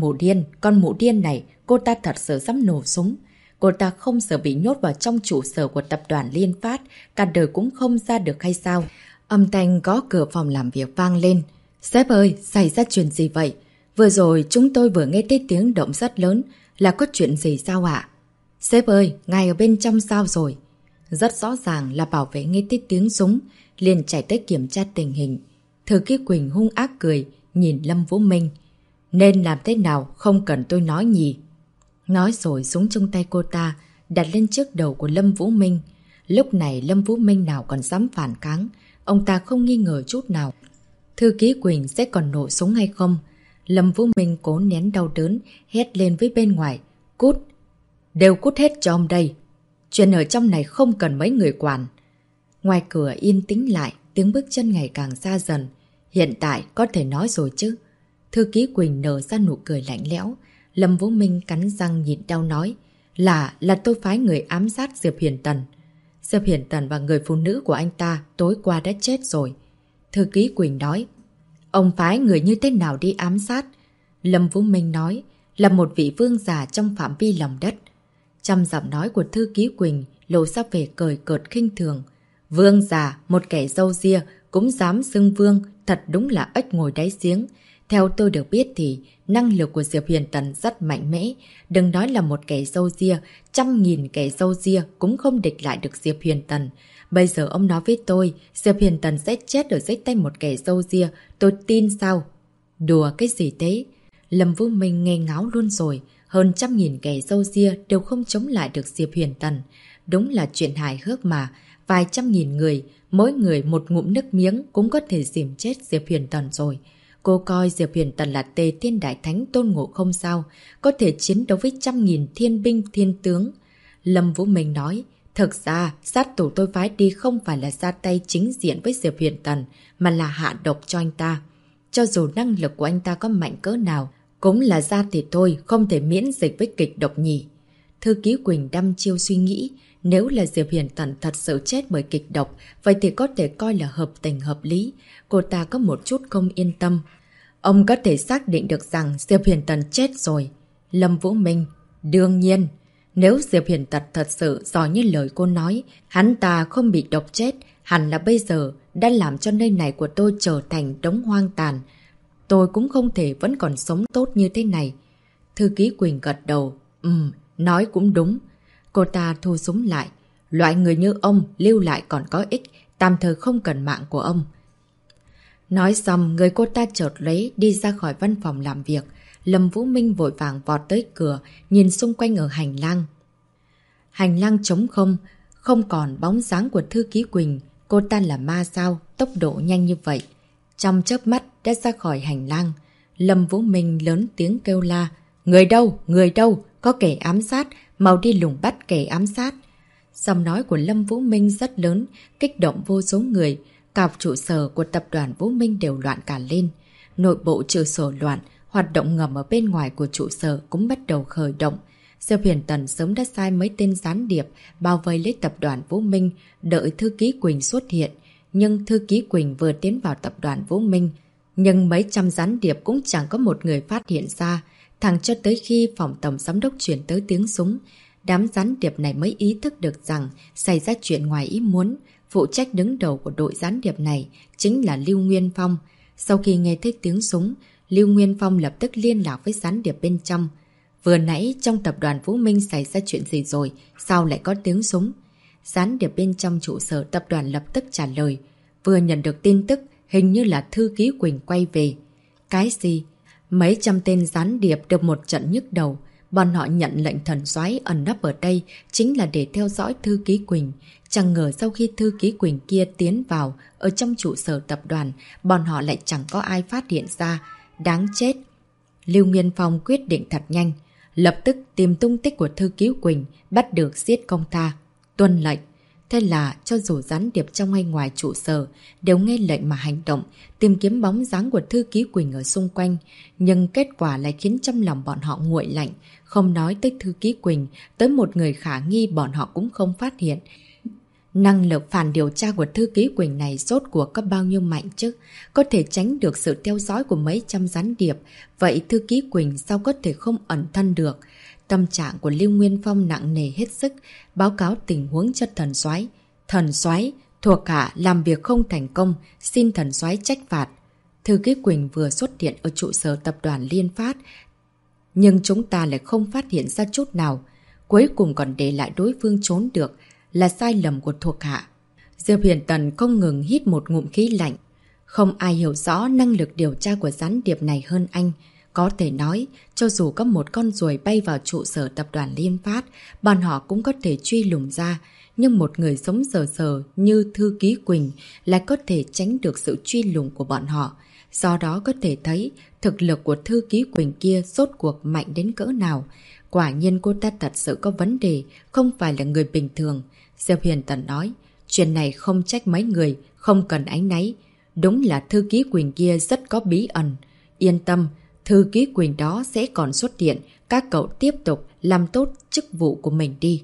mụ điên này, cô ta thật sự dám nổ súng. Cô ta không sợ bị nhốt vào trong trụ sở của tập đoàn Liên Phát, cả đời cũng không ra được hay sao? Âm thanh gõ cửa phòng làm việc vang lên. Sếp ơi, xảy ra chuyện gì vậy? Vừa rồi chúng tôi vừa nghe thấy tiếng động rất lớn, là có chuyện gì sao ạ? Sếp ơi, ngài ở bên trong sao rồi? Rất rõ ràng là bảo vệ nghe thấy tiếng súng, liền chạy tới kiểm tra tình hình. Thư ký Quỳnh hung ác cười, nhìn Lâm Vũ Minh. Nên làm thế nào không cần tôi nói nhỉ? Nói rồi súng trong tay cô ta đặt lên trước đầu của Lâm Vũ Minh. Lúc này Lâm Vũ Minh nào còn dám phản kháng, ông ta không nghi ngờ chút nào. Thư ký Quỳnh sẽ còn nổ súng hay không? Lâm Vũ Minh cố nén đau đớn, hét lên với bên ngoài. Cút! Đều cút hết cho ông đây. Chuyện ở trong này không cần mấy người quản. Ngoài cửa yên tĩnh lại, tiếng bước chân ngày càng xa dần. Hiện tại có thể nói rồi chứ. Thư ký Quỳnh nở ra nụ cười lạnh lẽo. Lâm Vũ Minh cắn răng nhịn đau nói. Là tôi phái người ám sát Diệp Hiền Tần. Diệp Hiền Tần và người phụ nữ của anh ta tối qua đã chết rồi. Thư ký Quỳnh nói. Ông phái người như thế nào đi ám sát? Lâm Vũ Minh nói. Là một vị vương giả trong phạm vi lòng đất. Trong giọng nói của Thư ký Quỳnh lộ ra vẻ cười cợt khinh thường. Vương giả, một kẻ râu ria cũng dám xưng vương, thật đúng là ếch ngồi đáy giếng. Theo tôi được biết thì năng lực của Diệp Hiền Tần rất mạnh mẽ. Đừng nói là một kẻ râu ria, 100.000 kẻ râu ria cũng không địch lại được Diệp Hiền Tần. Bây giờ ông nói với tôi, Diệp Hiền Tần sẽ chết ở dưới tay một kẻ râu ria, tôi tin sao? Đùa cái gì thế? Lâm Vũ Minh nghe ngáo luôn rồi. Hơn 100.000 kẻ râu ria đều không chống lại được Diệp Hiền Tần. Đúng là chuyện hài hước mà. Vài 100.000 người, mỗi người một ngụm nước miếng cũng có thể dìm chết Diệp Hiền Tần rồi. Cô coi Diệp Hiền Tần là Tề Thiên Đại Thánh Tôn Ngộ Không sao, có thể chiến đấu với 100.000 thiên binh thiên tướng. Lâm Vũ Minh nói, thực ra sát thủ tôi phái đi không phải là ra tay chính diện với Diệp Hiền Tần, mà là hạ độc cho anh ta. Cho dù năng lực của anh ta có mạnh cỡ nào, cũng là da thịt thôi, không thể miễn dịch với kịch độc nhỉ. Thư ký Quỳnh đăm chiêu suy nghĩ, nếu là Diệp Hiền Tần thật sự chết bởi kịch độc, vậy thì có thể coi là hợp tình hợp lý. Cô ta có một chút không yên tâm. Ông có thể xác định được rằng Diệp Hiền Tần chết rồi. Lâm Vũ Minh, đương nhiên, nếu Diệp Hiền Tần thật sự giỏi như lời cô nói, hắn ta không bị độc chết, hẳn là bây giờ đã làm cho nơi này của tôi trở thành đống hoang tàn. Tôi cũng không thể vẫn còn sống tốt như thế này. Thư ký Quỳnh gật đầu. Nói cũng đúng. Cô ta thu súng lại. Loại người như ông lưu lại còn có ích, tạm thời không cần mạng của ông. Nói xong, người cô ta chợt lấy đi ra khỏi văn phòng làm việc. Lâm Vũ Minh vội vàng vọt tới cửa, nhìn xung quanh ở hành lang. Hành lang trống không, không còn bóng dáng của Thư ký Quỳnh. Cô ta là ma sao, tốc độ nhanh như vậy. Trong chớp mắt đã ra khỏi hành lang. Lâm Vũ Minh lớn tiếng kêu la. Người đâu? Người đâu? Có kẻ ám sát, mau đi lùng bắt kẻ ám sát. Giọng nói của Lâm Vũ Minh rất lớn, kích động vô số người. Cả trụ sở của tập đoàn Vũ Minh đều loạn cả lên. Nội bộ trừ sổ loạn, hoạt động ngầm ở bên ngoài của trụ sở cũng bắt đầu khởi động. Diệp Hiền Tần sớm đã sai mấy tên gián điệp bao vây lấy tập đoàn Vũ Minh, đợi Thư ký Quỳnh xuất hiện. Nhưng Thư ký Quỳnh vừa tiến vào tập đoàn Vũ Minh, nhưng mấy trăm gián điệp cũng chẳng có một người phát hiện ra. Thẳng cho tới khi phòng tổng giám đốc chuyển tới tiếng súng, đám gián điệp này mới ý thức được rằng xảy ra chuyện ngoài ý muốn. Phụ trách đứng đầu của đội gián điệp này chính là Lưu Nguyên Phong. Sau khi nghe thấy tiếng súng, Lưu Nguyên Phong lập tức liên lạc với gián điệp bên trong. Vừa nãy trong tập đoàn Vũ Minh xảy ra chuyện gì rồi? Sao lại có tiếng súng? Gián điệp bên trong trụ sở tập đoàn lập tức trả lời. Vừa nhận được tin tức, hình như là thư ký Quỳnh quay về. Cái gì? Mấy trăm tên gián điệp được một trận nhức đầu. Bọn họ nhận lệnh thần soái ẩn nấp ở đây chính là để theo dõi thư ký Quỳnh. Chẳng ngờ sau khi thư ký Quỳnh kia tiến vào ở trong trụ sở tập đoàn, bọn họ lại chẳng có ai phát hiện ra. Đáng chết! Lưu Nguyên Phong quyết định thật nhanh. Lập tức tìm tung tích của thư ký Quỳnh, bắt được giết công tha. Tuân lệnh. Thế là cho dù gián điệp trong hay ngoài trụ sở đều nghe lệnh mà hành động, tìm kiếm bóng dáng của thư ký Quỳnh ở xung quanh. Nhưng kết quả lại khiến trong lòng bọn họ nguội lạnh. Không nói tới thư ký Quỳnh, tới một người khả nghi bọn họ cũng không phát hiện. Năng lực phản điều tra của thư ký Quỳnh này rốt cuộc có bao nhiêu mạnh chứ? Có thể tránh được sự theo dõi của mấy trăm gián điệp. Vậy thư ký Quỳnh sao có thể không ẩn thân được? Tâm trạng của Lưu Nguyên Phong nặng nề hết sức, báo cáo tình huống cho thần soái. Thần soái, thuộc hạ làm việc không thành công, xin thần soái trách phạt. Thư ký Quỳnh vừa xuất hiện ở trụ sở tập đoàn Liên Phát, nhưng chúng ta lại không phát hiện ra chút nào. Cuối cùng còn để lại đối phương trốn được, là sai lầm của thuộc hạ. Diệp Huyền Tần không ngừng hít một ngụm khí lạnh. Không ai hiểu rõ năng lực điều tra của gián điệp này hơn anh. Có thể nói, cho dù có một con ruồi bay vào trụ sở tập đoàn Liên Phát, bọn họ cũng có thể truy lùng ra. Nhưng một người sống sờ sờ như thư ký Quỳnh lại có thể tránh được sự truy lùng của bọn họ. Do đó có thể thấy thực lực của thư ký Quỳnh kia rốt cuộc mạnh đến cỡ nào. Quả nhiên cô ta thật sự có vấn đề, không phải là người bình thường. Diệp Huyền Tần nói, chuyện này không trách mấy người, không cần áy náy. Đúng là thư ký Quỳnh kia rất có bí ẩn. Yên tâm, thư ký Quỳnh đó sẽ còn xuất hiện, các cậu tiếp tục làm tốt chức vụ của mình đi.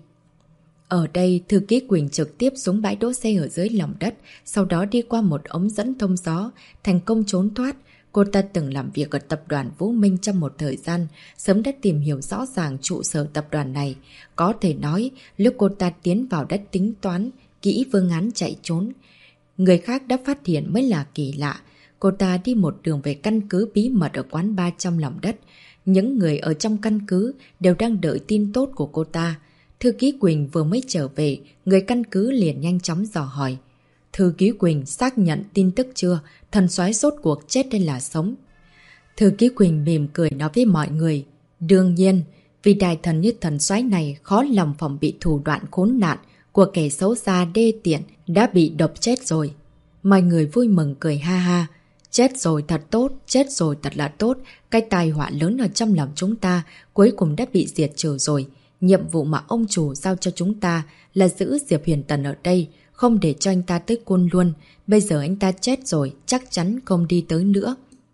Ở đây, thư ký Quỳnh trực tiếp xuống bãi đỗ xe ở dưới lòng đất, sau đó đi qua một ống dẫn thông gió, thành công trốn thoát. Cô ta từng làm việc ở tập đoàn Vũ Minh trong một thời gian, sớm đã tìm hiểu rõ ràng trụ sở tập đoàn này. Có thể nói, lúc cô ta tiến vào đã tính toán, kỹ phương án chạy trốn. Người khác đã phát hiện mới là kỳ lạ. Cô ta đi một đường về căn cứ bí mật ở quán bar trong lòng đất. Những người ở trong căn cứ đều đang đợi tin tốt của cô ta. Thư ký Quỳnh vừa mới trở về, người căn cứ liền nhanh chóng dò hỏi. Thư ký Quỳnh xác nhận tin tức chưa? Thần soái rốt cuộc chết hay là sống? Thư ký Quỳnh mỉm cười nói với mọi người. Đương nhiên, vì đại thần như thần soái này khó lòng phòng bị thủ đoạn khốn nạn của kẻ xấu xa đê tiện đã bị độc chết rồi. Mọi người vui mừng cười ha ha. Chết rồi thật tốt, chết rồi thật là tốt. Cái tai họa lớn ở trong lòng chúng ta cuối cùng đã bị diệt trừ rồi. Nhiệm vụ mà ông chủ giao cho chúng ta là giữ Diệp Huyền Tần ở đây, không để cho anh ta tới Côn luôn. Bây giờ anh ta chết rồi, chắc chắn không đi tới nữa.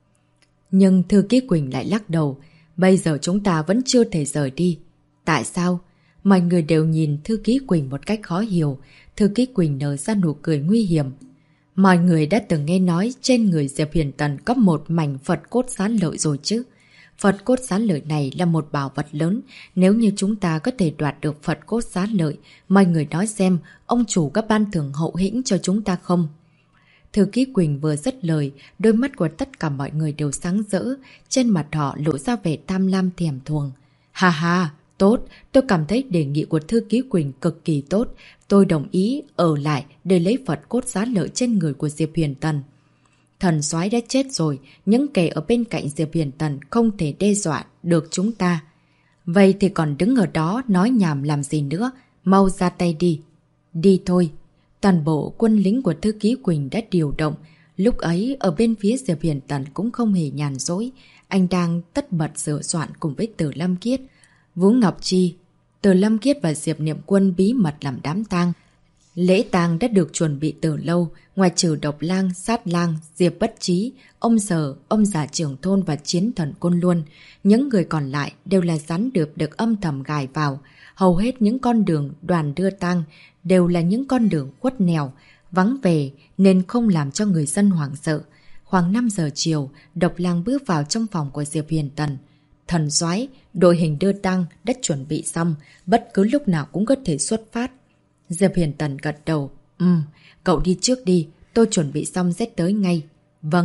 Nhưng thư ký Quỳnh lại lắc đầu. Bây giờ chúng ta vẫn chưa thể rời đi. Tại sao? Mọi người đều nhìn thư ký Quỳnh một cách khó hiểu. Thư ký Quỳnh nở ra nụ cười nguy hiểm. Mọi người đã từng nghe nói trên người Diệp Huyền Tần có một mảnh Phật cốt xá lợi rồi chứ. Phật cốt xá lợi này là một bảo vật lớn. Nếu như chúng ta có thể đoạt được Phật cốt xá lợi, mọi người nói xem ông chủ có ban thưởng hậu hĩnh cho chúng ta không? Thư ký Quỳnh vừa dứt lời, đôi mắt của tất cả mọi người đều sáng rỡ, trên mặt họ lộ ra vẻ tham lam thèm thuồng. Ha ha, tốt, tôi cảm thấy đề nghị của thư ký Quỳnh cực kỳ tốt. Tôi đồng ý ở lại để lấy Phật cốt xá lợi trên người của Diệp Huyền Tần. Thần soái đã chết rồi, những kẻ ở bên cạnh Diệp Huyền Tần không thể đe dọa được chúng ta. Vậy thì còn đứng ở đó nói nhảm làm gì nữa, mau ra tay đi. Đi thôi. Toàn bộ quân lính của thư ký Quỳnh đã điều động. Lúc ấy ở bên phía Diệp Huyền Tần cũng không hề nhàn dối. Anh đang tất bật sửa soạn cùng với Từ Lâm Kiết, Vũ Ngọc Chi. Từ Lâm Kiết và Diệp Niệm Quân bí mật làm đám tang. Lễ tang đã được chuẩn bị từ lâu, ngoài trừ Độc Lang, Sát Lang, Diệp Bất Trí, ông Sở, ông già trưởng thôn và chiến thần Côn Luân. Những người còn lại đều là gián điệp được âm thầm gài vào. Hầu hết những con đường đoàn đưa tang đều là những con đường khuất nẻo, vắng về nên không làm cho người dân hoảng sợ. Khoảng 5 giờ chiều, Độc Lang bước vào trong phòng của Diệp Huyền Tần. Thần soái, đội hình đưa tang đã chuẩn bị xong, bất cứ lúc nào cũng có thể xuất phát. Diệp Huyền Tần gật đầu. Cậu đi trước đi, tôi chuẩn bị xong sẽ tới ngay. Vâng.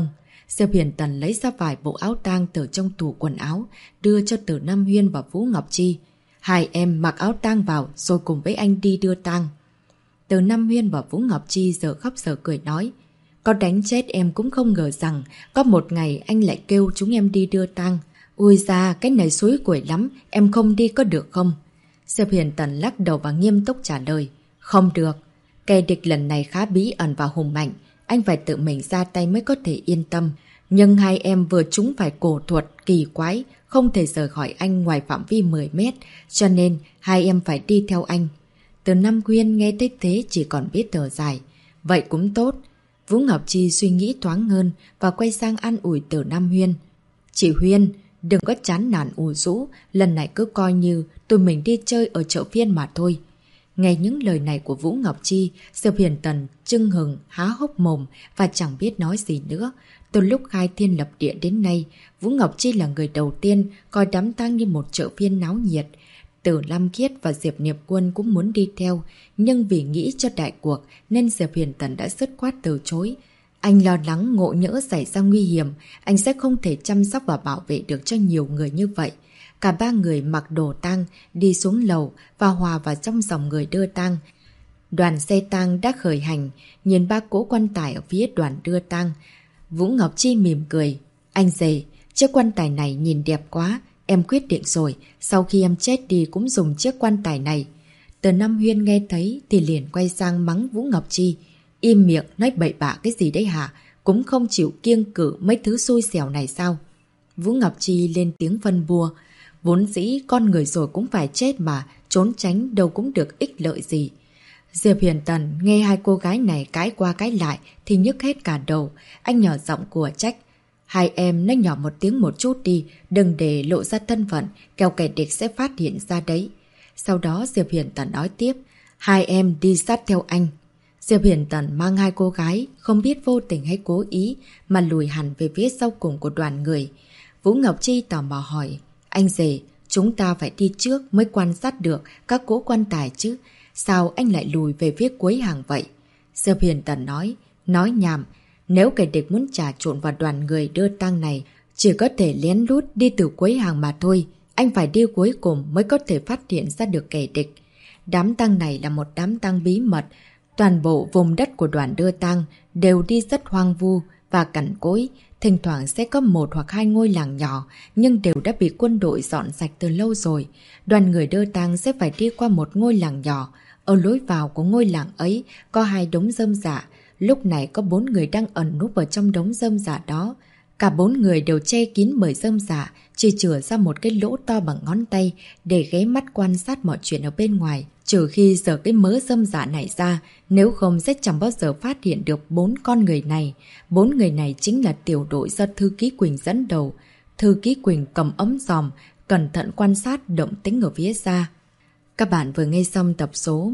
Diệp Hiền Tần lấy ra vài bộ áo tang từ trong tủ quần áo, đưa cho Từ Nam Huyên và Vũ Ngọc Chi. Hai em mặc áo tang vào rồi cùng với anh đi đưa tang. Từ Nam Huyên và Vũ Ngọc Chi giờ khóc giờ cười nói. Có đánh chết em cũng không ngờ rằng có một ngày anh lại kêu chúng em đi đưa tang. Ui da, cái này xúi quẩy lắm, em không đi có được không? Diệp Hiền Tần lắc đầu và nghiêm túc trả lời. Không được, kẻ địch lần này khá bí ẩn và hùng mạnh, anh phải tự mình ra tay mới có thể yên tâm. Nhưng hai em vừa trúng phải cổ thuật kỳ quái, không thể rời khỏi anh ngoài phạm vi 10 mét, cho nên hai em phải đi theo anh. Từ Nam Huyên nghe thấy thế chỉ còn biết thở dài. Vậy cũng tốt. Vũ Ngọc Chi suy nghĩ thoáng hơn và quay sang an ủi Từ Nam Huyên. Chị Huyên, đừng có chán nản ủ rũ, lần này cứ coi như tụi mình đi chơi ở chợ phiên mà thôi. Nghe những lời này của Vũ Ngọc Chi, Diệp Hiền Tần chưng hừng há hốc mồm và chẳng biết nói gì nữa. Từ lúc khai thiên lập địa đến nay, Vũ Ngọc Chi là người đầu tiên coi đám tang như một chợ phiên náo nhiệt. Từ Lam Khiết và Diệp Niệm Quân cũng muốn đi theo, nhưng vì nghĩ cho đại cuộc nên Diệp Hiền Tần đã dứt khoát từ chối. Anh lo lắng ngộ nhỡ xảy ra nguy hiểm, anh sẽ không thể chăm sóc và bảo vệ được cho nhiều người như vậy. Cả ba người mặc đồ tang đi xuống lầu và hòa vào trong dòng người đưa tang. Đoàn xe tang đã khởi hành, nhìn ba cỗ quan tài ở phía đoàn đưa tang. Vũ Ngọc Chi mỉm cười. Anh rể, chiếc quan tài này nhìn đẹp quá, em quyết định rồi, sau khi em chết đi cũng dùng chiếc quan tài này. Từ Nam Huyên nghe thấy thì liền quay sang mắng Vũ Ngọc Chi. Im miệng, nói bậy bạ cái gì đấy hả? Cũng không chịu kiêng cự mấy thứ xui xẻo này sao? Vũ Ngọc Chi lên tiếng phân bua. Vốn dĩ con người rồi cũng phải chết mà, trốn tránh đâu cũng được ích lợi gì. Diệp Hiền Tần nghe hai cô gái này cãi qua cãi lại thì nhức hết cả đầu. Anh nhỏ giọng của trách. Hai em nói nhỏ một tiếng một chút đi, đừng để lộ ra thân phận, kẻo kẻ địch sẽ phát hiện ra đấy. Sau đó Diệp Hiền Tần nói tiếp. Hai em đi sát theo anh. Diệp Hiền Tần mang hai cô gái, không biết vô tình hay cố ý, mà lùi hẳn về phía sau cùng của đoàn người. Vũ Ngọc Chi tò mò hỏi. Anh rể, chúng ta phải đi trước mới quan sát được các cỗ quan tài chứ. Sao anh lại lùi về phía cuối hàng vậy? Diệp Hiền Tần nói nhảm. Nếu kẻ địch muốn trà trộn vào đoàn người đưa tang này, chỉ có thể lén lút đi từ cuối hàng mà thôi. Anh phải đi cuối cùng mới có thể phát hiện ra được kẻ địch. Đám tang này là một đám tang bí mật. Toàn bộ vùng đất của đoàn đưa tang đều đi rất hoang vu và cằn cỗi. Thỉnh thoảng sẽ có một hoặc hai ngôi làng nhỏ, nhưng đều đã bị quân đội dọn sạch từ lâu rồi. Đoàn người đưa tang sẽ phải đi qua một ngôi làng nhỏ. Ở lối vào của ngôi làng ấy có hai đống rơm rạ. Lúc này có 4 người đang ẩn núp ở trong đống rơm rạ đó. Cả 4 người đều che kín bởi rơm rạ, chỉ chừa ra một cái lỗ to bằng ngón tay để ghé mắt quan sát mọi chuyện ở bên ngoài. Trừ khi giở cái mớ rơm rạ này ra, nếu không sẽ chẳng bao giờ phát hiện được 4 con người này. 4 người này chính là tiểu đội do Thư ký Quỳnh dẫn đầu. Thư ký Quỳnh cầm ống dòm, cẩn thận quan sát động tĩnh ở phía xa. Các bạn vừa nghe xong tập số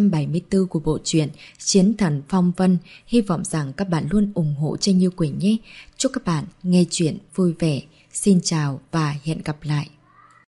174 của bộ truyện Chiến Thần Phong Vân. Hy vọng rằng các bạn luôn ủng hộ cho Như Quỳnh nhé. Chúc các bạn nghe chuyện vui vẻ. Xin chào và hẹn gặp lại.